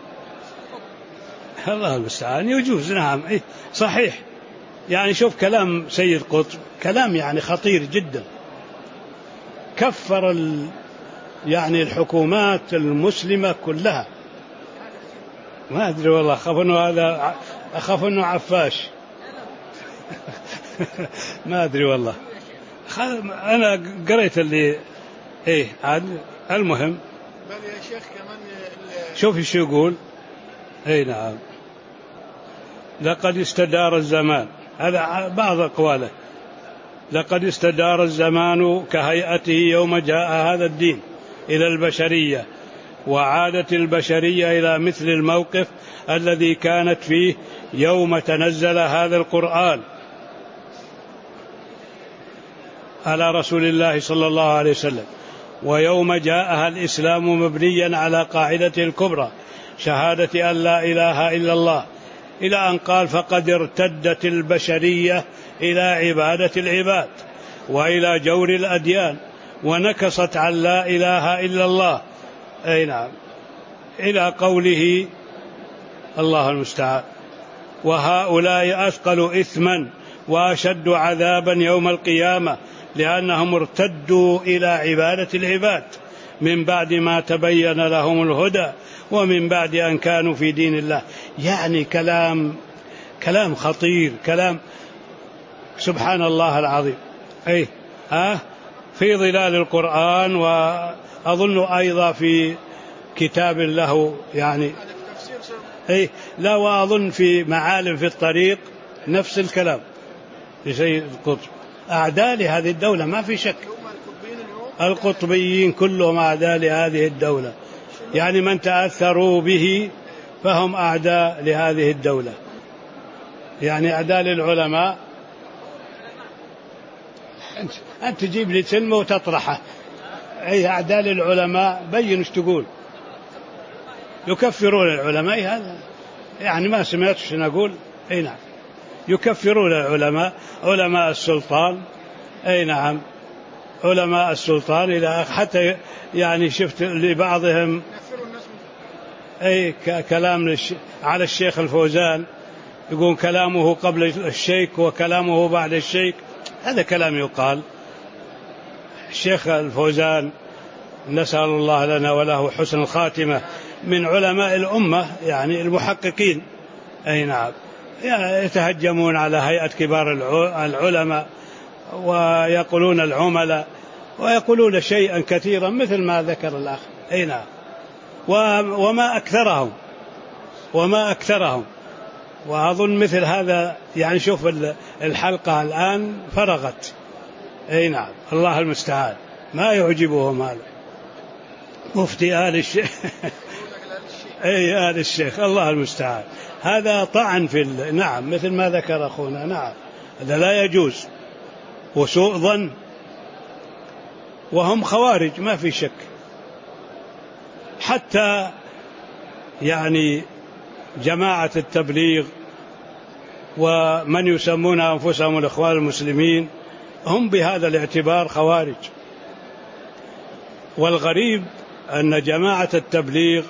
الله المستعان. يجوز، نعم، إيه صحيح. يعني شوف كلام سيد قطب كلام يعني خطير جدا، كفر يعني الحكومات المسلمة كلها. ما أدري والله، أخاف أنه عفاش ما أدري والله، أنا قريت اللي إيه عاد. المهم يا شيخ كمان شوف إيش يقول. أي نعم، لقد استدار الزمان، هذا بعض أقواله، لقد استدار الزمان كهيئته يوم جاء هذا الدين إلى البشرية، وعادت البشرية إلى مثل الموقف الذي كانت فيه يوم تنزل هذا القرآن على رسول الله صلى الله عليه وسلم، ويوم جاءها الإسلام مبنيا على قاعدة الكبرى شهادة أن لا إله إلا الله، إلى أن قال فقد ارتدت البشرية إلى عبادة العباد وإلى جور الأديان ونكصت عن لا إله إلا الله. أي نعم، إلى قوله الله المستعان وهؤلاء أثقل إثما وأشد عذابا يوم القيامة لأنهم ارتدوا إلى عبادة العباد من بعد ما تبين لهم الهدى ومن بعد أن كانوا في دين الله. يعني كلام خطير، كلام سبحان الله العظيم. أي في ظلال القرآن، وأظن أيضا في كتاب له يعني لا، وأظن في معالم في الطريق نفس الكلام لسيد القطب. أعداء لهذه الدولة ما في شك، القطبيين كلهم أعداء لهذه الدولة، يعني من تأثروا به فهم أعداء لهذه الدولة. يعني أعدال العلماء. أنت تجيب لي كلمة وتطرحه. أي أعدال العلماء بين ايش تقول. يكفرون العلماء، هذا يعني ما سمعت شو نقول. أي نعم، يكفرون العلماء، علماء السلطان. أي نعم، علماء السلطان إلى حتى يعني شفت لبعضهم أي كلام على الشيخ الفوزان، يقول كلامه قبل الشيك وكلامه بعد الشيك. هذا كلام يقال. الشيخ الفوزان نسأل الله لنا وله حسن الخاتمة، من علماء الأمة يعني المحققين. أي نعم، يتهجمون على هيئة كبار العلماء ويقولون العملاء ويقولون شيئا كثيرا مثل ما ذكر الأخ. أي نعم، وما أكثرهم. وأظن مثل هذا يعني شوف الحلقة الآن فرغت. أي نعم، الله المستعان، ما يعجبهم هذا. مفتي آل الشيخ أي آل الشيخ، الله المستعان. هذا طعن في نعم مثل ما ذكر أخونا. نعم، هذا لا يجوز، وسوء ظن، وهم خوارج ما في شك. حتى يعني جماعة التبليغ ومن يسمون أنفسهم الإخوان المسلمين هم بهذا الاعتبار خوارج. والغريب أن جماعة التبليغ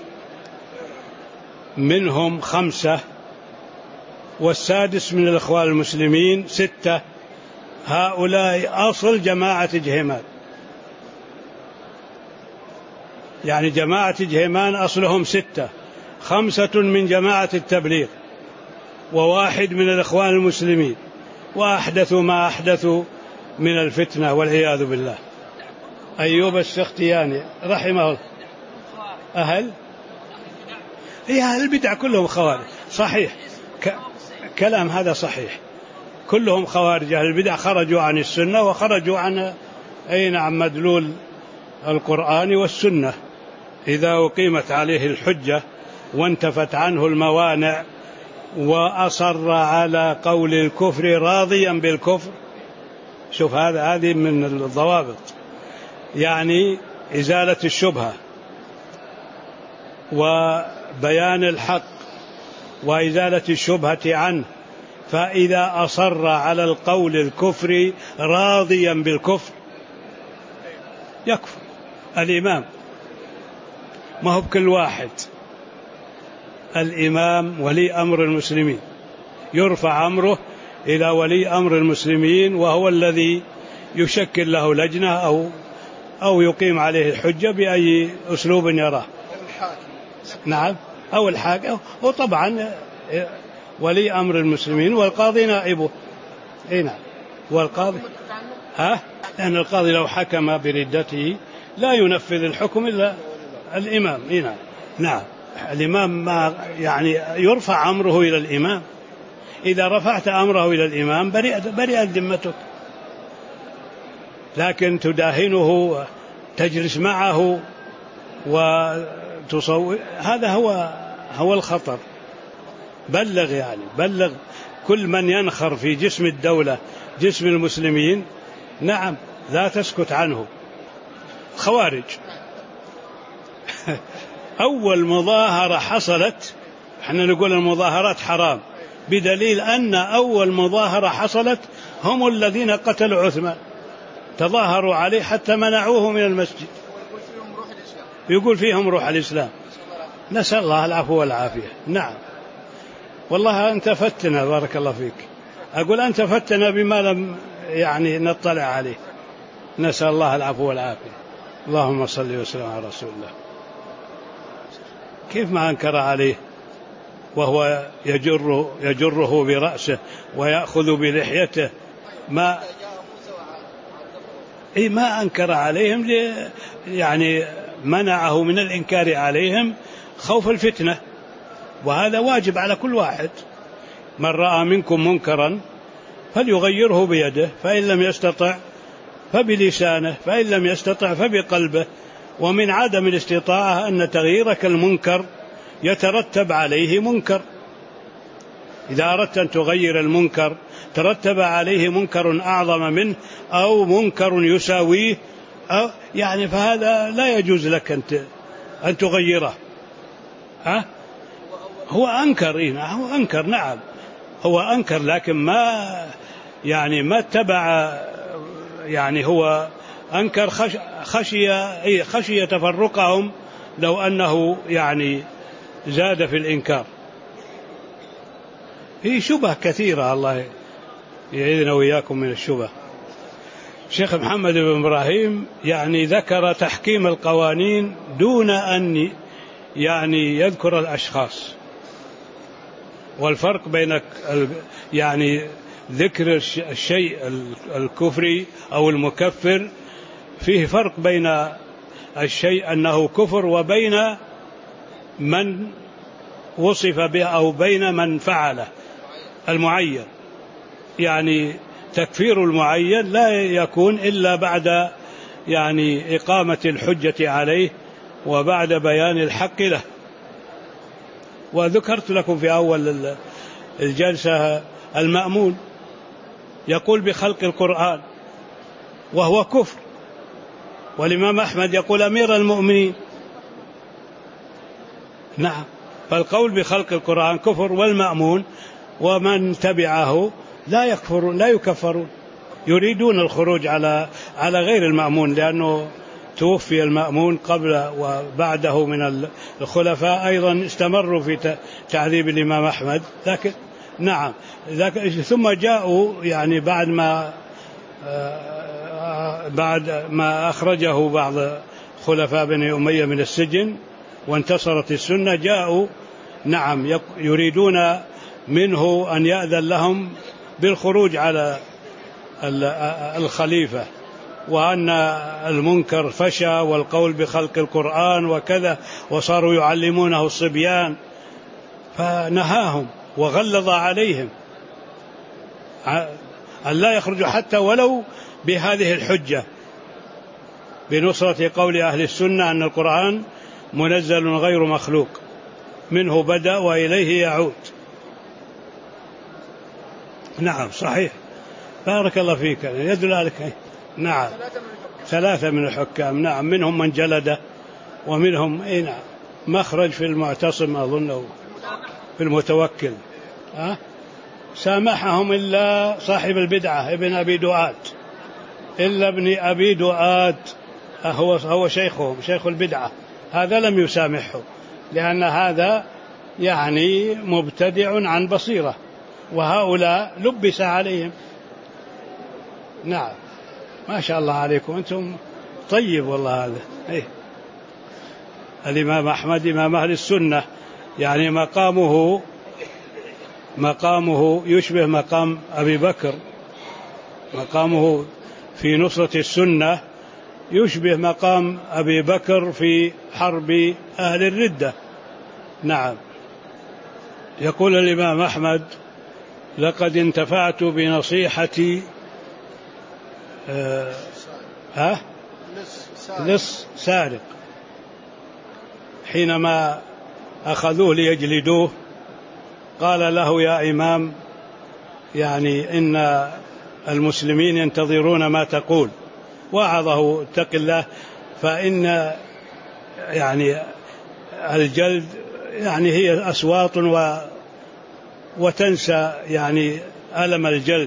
منهم 5 والسادس من الإخوان المسلمين 6. هؤلاء أصل جماعة جهيمان، يعني جماعة جهيمان أصلهم 6، 5 من جماعة التبليغ و1 من الإخوان المسلمين، وأحدثوا ما أحدثوا من الفتنة والعياذ بالله. أيوب السختياني رحمه الله أهل البدع كلهم خوارج. صحيح، كلام هذا صحيح، كلهم خوارج. أهل البدع خرجوا عن السنة وخرجوا عن أي نعم مدلول القرآن والسنة. إذا أقيمت عليه الحجة وانتفت عنه الموانع وأصر على قول الكفر راضيا بالكفر. شوف هذه من الضوابط، يعني إزالة الشبهة وبيان الحق وإزالة الشبهة عنه. فإذا أصر على القول الكفر راضيا بالكفر يكفر. الإمام ما هو بكل واحد، الإمام ولي أمر المسلمين يرفع أمره إلى ولي أمر المسلمين، وهو الذي يشكل له لجنة أو يقيم عليه الحجة بأي أسلوب يراه. نعم، أو الحاكم، وطبعا ولي أمر المسلمين، والقاضي نائبه. أي نعم، والقاضي لأن القاضي لو حكم بردته لا ينفذ الحكم إلا الإمام. نعم، الإمام ما يعني يرفع أمره إلى الإمام. إذا رفعت أمره إلى الإمام برئت ذمتك، لكن تداهنه تجلس معه وتصور، هذا هو الخطر. بلغ كل من ينخر في جسم الدولة، جسم المسلمين. نعم، لا تسكت عنه. خوارج أول مظاهرة حصلت، احنا نقول المظاهرات حرام، بدليل أن أول مظاهرة حصلت هم الذين قتلوا عثمان، تظاهروا عليه حتى منعوه من المسجد، يقول فيهم روح الإسلام. نسأل الله العفو والعافية. نعم، والله أنت فتنا، بارك الله فيك. أقول أنت فتنا بما لم يعني نطلع عليه. نسأل الله العفو والعافية. اللهم صل وسلم على رسول الله. كيف ما أنكر عليه وهو يجره برأسه ويأخذ بلحيته؟ ما أنكر عليهم، يعني منعه من الإنكار عليهم خوف الفتنة، وهذا واجب على كل واحد. من رأى منكم منكرا فليغيره بيده، فإن لم يستطع فبلسانه، فإن لم يستطع فبقلبه. ومن عدم الاستطاعة أن تغييرك المنكر يترتب عليه منكر. إذا أردت أن تغير المنكر ترتب عليه منكر أعظم منه أو منكر يساويه، أو يعني فهذا لا يجوز لك أن تغيره. هو أنكر، هو أنكر، نعم هو أنكر، لكن ما اتبع، يعني هو أنكر خشية تفرقهم لو أنه يعني زاد في الإنكار. هي شبه كثيرة، الله يعيذنا وإياكم من الشبه. الشيخ محمد بن إبراهيم يعني ذكر تحكيم القوانين دون أن يعني يذكر الأشخاص، والفرق بين يعني ذكر الشيء الكفري أو المكفر، فيه فرق بين الشيء أنه كفر وبين من وصف به أو بين من فعله المعين. يعني تكفير المعين لا يكون إلا بعد يعني إقامة الحجة عليه وبعد بيان الحق له. وذكرت لكم في أول الجلسة المأمون يقول بخلق القرآن وهو كفر، والإمام أحمد يقول أمير المؤمنين. نعم، فالقول بخلق القرآن كفر، والمأمون ومن تبعه لا يكفرون، يريدون الخروج على غير المأمون، لأنه توفي المأمون قبل وبعده من الخلفاء أيضا استمروا في تعذيب الإمام أحمد. لكن نعم، ثم جاءوا يعني بعد ما أخرجه بعض خلفاء بني أمية من السجن وانتصرت السنة، جاءوا نعم يريدون منه أن يأذن لهم بالخروج على الخليفة، وأن المنكر فشى والقول بخلق القرآن وكذا، وصاروا يعلمونه الصبيان، فنهاهم وغلظ عليهم أن لا يخرجوا حتى ولو بهذه الحجة، بنصرة قول أهل السنة أن القرآن منزل غير مخلوق، منه بدأ وإليه يعود. نعم صحيح، بارك الله فيك، يدل عليك. نعم، 3 من الحكام، نعم، منهم من جلده ومنهم نعم مخرج في المعتصم أظنه في المتوكل، سامحهم إلا صاحب البدعة ابن أبي دؤاد، إلا ابن أبي دؤاد هو شيخهم، شيخ البدعة، هذا لم يسامحه، لأن هذا يعني مبتدع عن بصيرة، وهؤلاء لبس عليهم. نعم، ما شاء الله عليكم، أنتم طيب والله. هذا الإمام أحمد إمام أهل السنة، يعني مقامه يشبه مقام أبي بكر، مقامه في نصرة السنة يشبه مقام أبي بكر في حرب أهل الردة. نعم، يقول الإمام أحمد: لقد انتفعت بنصيحتي لص سارق، حينما أخذوه ليجلدوه قال له: يا إمام، يعني إن المسلمين ينتظرون ما تقول. وعظه: اتق الله، فإن يعني الجلد يعني هي أصوات وتنسى يعني ألم الجلد،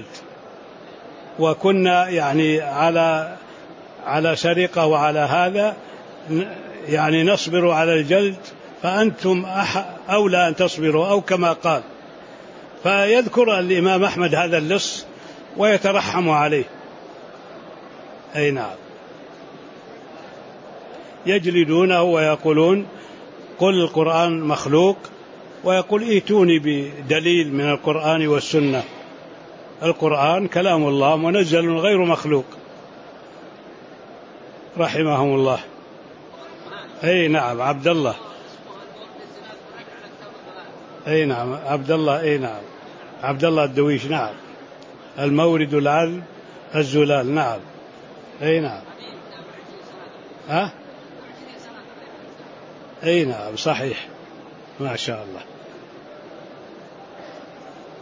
وكنا يعني على سرقة وعلى هذا يعني نصبر على الجلد، فأنتم أولى أن تصبروا، أو كما قال. فيذكر الإمام أحمد هذا اللص ويترحم عليه. أي نعم، يجلدونه ويقولون: قل القرآن مخلوق، ويقول: ائتوني بدليل من القرآن والسنة. القرآن كلام الله منزل غير مخلوق، رحمهم الله. أي نعم، عبد الله. أي نعم، عبد الله. أي نعم، عبد الله الدويش. نعم، المورد العذب الزلال. نعم. أي نعم. أي نعم، صحيح، ما شاء الله.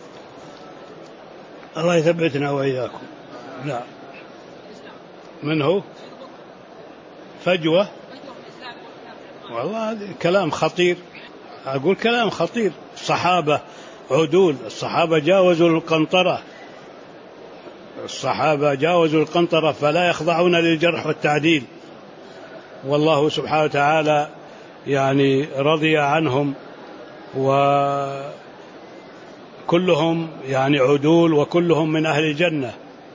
الله يثبتنا وإياكم. نعم. من هو؟ فجوة. والله هذا كلام خطير، أقول كلام خطير. الصحابة عدول، الصحابة جاوزوا القنطرة، الصحابة جاوزوا القنطرة، فلا يخضعون للجرح والتعديل، والله سبحانه وتعالى يعني رضي عنهم، وكلهم يعني عدول، وكلهم من أهل الجنة،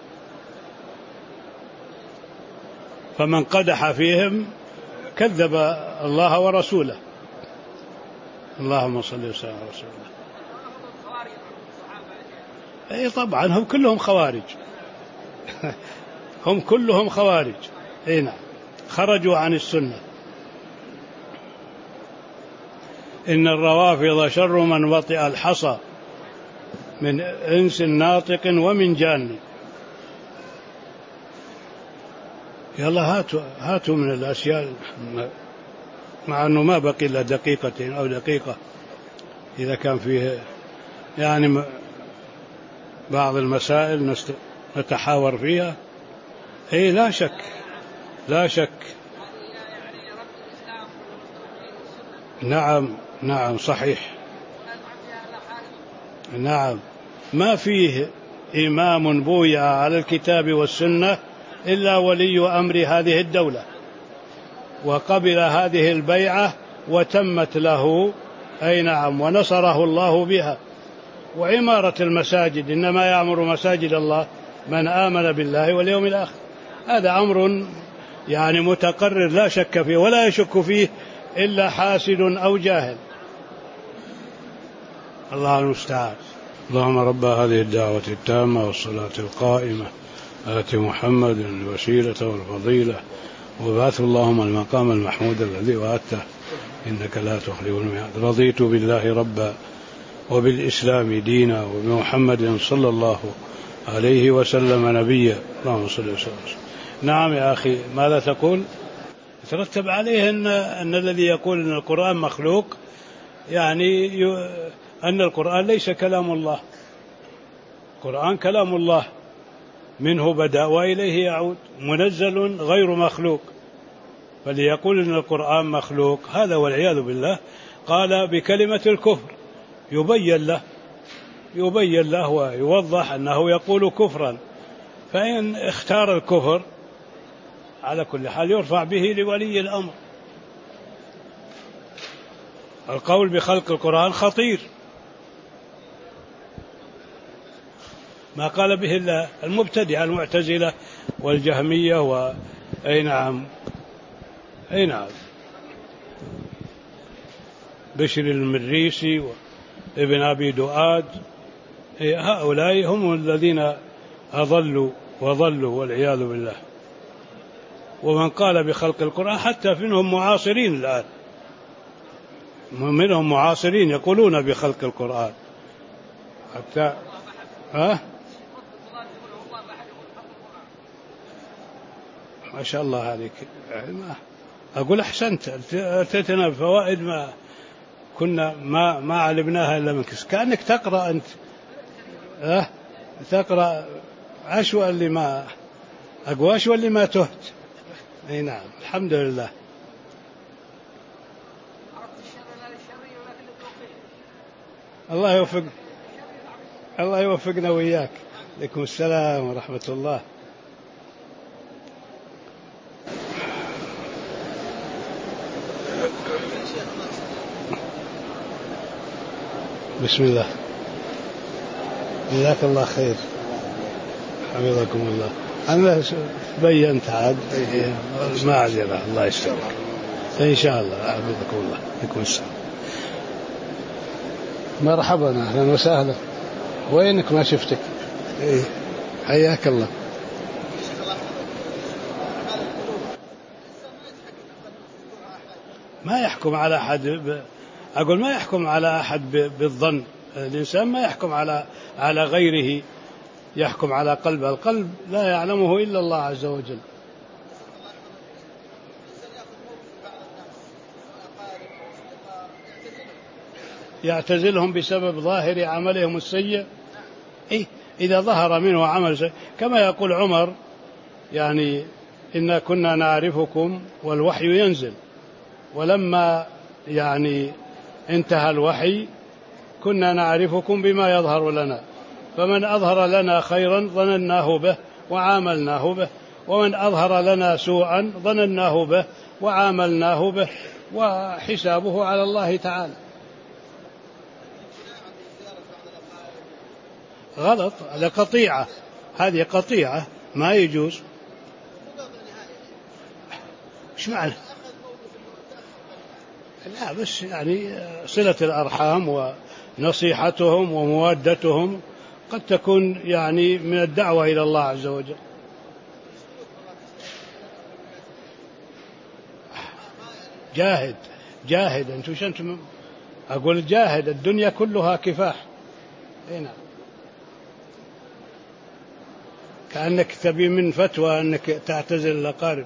فمن قدح فيهم كذب الله ورسوله. اللهم صل وسلم على رسول الله. اي طبعا هم كلهم خوارج هم كلهم خوارج. اي نعم، خرجوا عن السنة. إن الروافض شر من وطئ الحصى من إنس ناطق ومن جان. يلا هاتوا من الأشياء، مع أنه ما بقي إلا دقيقتين أو دقيقة، إذا كان فيه يعني بعض المسائل نتحاور فيها. أي لا شك، لا شك. نعم نعم صحيح. نعم، ما فيه إمام بويع على الكتاب والسنة إلا ولي أمر هذه الدولة، وقبل هذه البيعة وتمت له. أي نعم، ونصره الله بها. وعمارة المساجد، إنما يعمر مساجد الله من آمن بالله واليوم الآخر. هذا أمر يعني متقرر لا شك فيه ولا يشك فيه إلا حاسد أو جاهل. الله المستعان. اللهم رب هذه الدعوة التامة والصلاة القائمة آت محمد الوسيلة والفضيلة وبعث اللهم المقام المحمود الذي وعدته إنك لا تخلف الميعاد. رضيت بالله ربا وبالإسلام دينا وبمحمد صلى الله عليه وسلم نبيا. اللهم صل وسلم. نعم يا أخي، ماذا تقول؟ ترتب عليه أن الذي يقول أن القرآن مخلوق يعني أن القرآن ليس كلام الله. القرآن كلام الله، منه بدأ وإليه يعود، منزل غير مخلوق. فليقول أن القرآن مخلوق هذا والعياذ بالله قال بكلمة الكفر، يبين له ويوضح أنه يقول كفرا، فإن اختار الكفر على كل حال يرفع به لولي الأمر. القول بخلق القرآن خطير، ما قال به إلا المبتدع المعتزلة والجهمية أي نعم بشر المريسي وابن أبي دؤاد. هؤلاء هم الذين أضلوا وضلوا والعياذ بالله. ومن قال بخلق القرآن حتى منهم معاصرين الآن، منهم معاصرين يقولون بخلق القرآن حتى ما شاء الله عليك. أقول أحسنت، أتيتنا بفوائد ما كنا ما علمناها إلا منك. كأنك تقرأ أنت تقرأ عشوى اللي ما أقوى، عشوى اللي ما تهت. أي نعم، الحمد لله. الله يوفقنا وإياك. عليكم السلام ورحمة الله. بسم الله. جزاك الله خير، حفظكم الله. أنا بينت عاد ما عذره، الله يسترك إن شاء الله. حفظكم الله. عليكم السلام. مرحبا، أهلا وسهلا. وينك ما شفتك؟ إيه، حياك الله. ما يحكم على أحد أقول ما يحكم على أحد بالظن. الإنسان ما يحكم على غيره، يحكم على قلبه. القلب لا يعلمه إلا الله عز وجل. يعتزلهم بسبب ظاهر عملهم السيء. إذا ظهر منه عمل كما يقول عمر يعني إنا كنا نعرفكم والوحي ينزل، ولما يعني انتهى الوحي كنا نعرفكم بما يظهر لنا، فمن أظهر لنا خيرا ظنناه به وعاملناه به، ومن أظهر لنا سوءا ظنناه به وعاملناه به، وحسابه على الله تعالى. غلط، هذا قطيعة، هذه قطيعة ما يجوز. ايش معنى؟ لا بس يعني صلة الأرحام ونصيحتهم وموادتهم قد تكون يعني من الدعوة إلى الله عز وجل. جاهد أنتم أقول جاهد، الدنيا كلها كفاح. هنا كأنك تبي من فتوى أنك تعتزل الأقارب.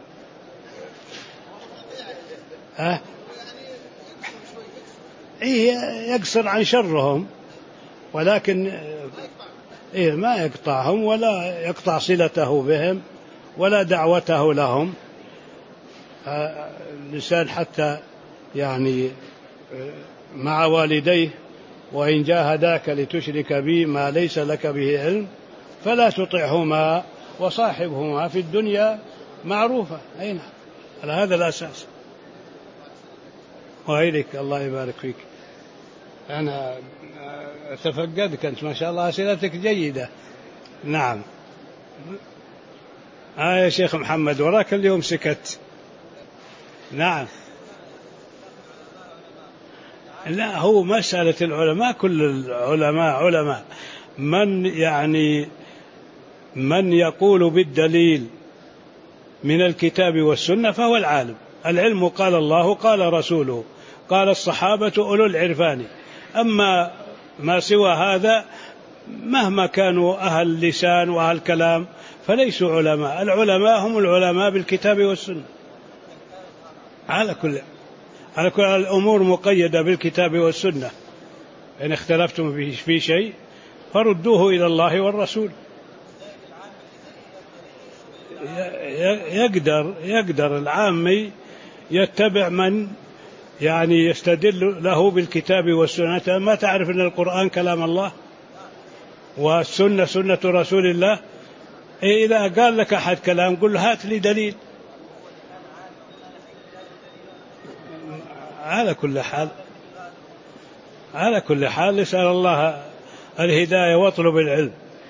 يقصر عن شرهم، ولكن ما يقطعهم ولا يقطع صلته بهم ولا دعوته لهم. الإنسان حتى يعني مع والديه وإن جاهداك لتشرك بي ما ليس لك به علم فلا تطعهما وصاحبهما في الدنيا معروفة. أين على هذا الأساس. وإليك الله يبارك فيك، أنا أتفقدك أنت ما شاء الله أسئلتك جيدة. نعم. يا شيخ محمد وراك اليوم سكت. نعم. لا هو مسألة العلماء، كل العلماء علماء، من يقول بالدليل من الكتاب والسنة فهو العالم. العلم قال الله قال رسوله قال الصحابة أولو العرفان. أما ما سوى هذا مهما كانوا أهل لسان وأهل كلام فليسوا علماء. العلماء هم العلماء بالكتاب والسنة. على كل الأمور مقيدة بالكتاب والسنة. إن اختلفتم في شيء فردوه إلى الله والرسول. يقدر العامي يتبع من يعني يستدل له بالكتاب والسنة. ما تعرف أن القرآن كلام الله والسنة سنة رسول الله؟ إذا قال لك أحد كلام قل هات لي دليل. على كل حال اسأل الله الهداية واطلب العلم.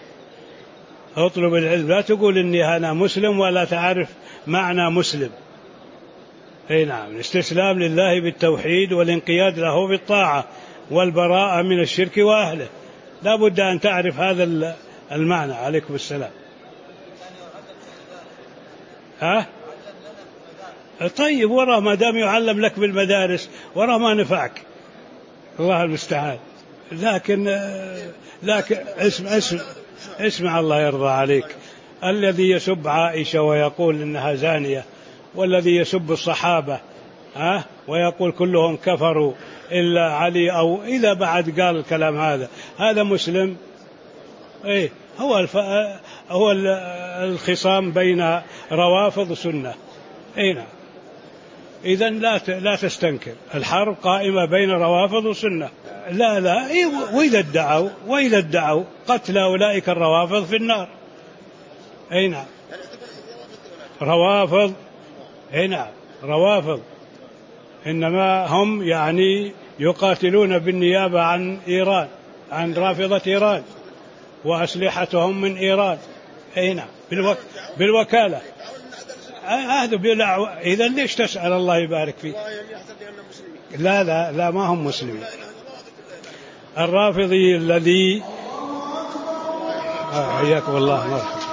لا تقول إني أنا مسلم ولا تعرف معنى مسلم. نعم. الاستسلام لله بالتوحيد والانقياد له بالطاعة والبراءة من الشرك وأهله، لا بد أن تعرف هذا المعنى. عليكم السلام. طيب وراه ما دام يعلم لك بالمدارس وراه ما نفعك، الله المستعان. لكن اسمع الله يرضى عليك. الذي يسب عائشة ويقول إنها زانية، والذي يسب الصحابة ويقول كلهم كفروا إلا علي، أو إذا بعد قال الكلام هذا مسلم؟ هو الخصام بين روافض سنة. نعم. إذن لا تستنكر، الحرب قائمة بين روافض وسنة. لا وإذا ادعوا قتل أولئك الروافض في النار. نعم. روافض إنما هم يعني يقاتلون بالنيابة عن إيران، عن رافضة إيران، وأسلحتهم من إيران. نعم. بالوكالة. إذا ليش تسأل الله يبارك فيك؟ لا ما هم مسلمين. الرافضي الذي حياكم الله مرحبا.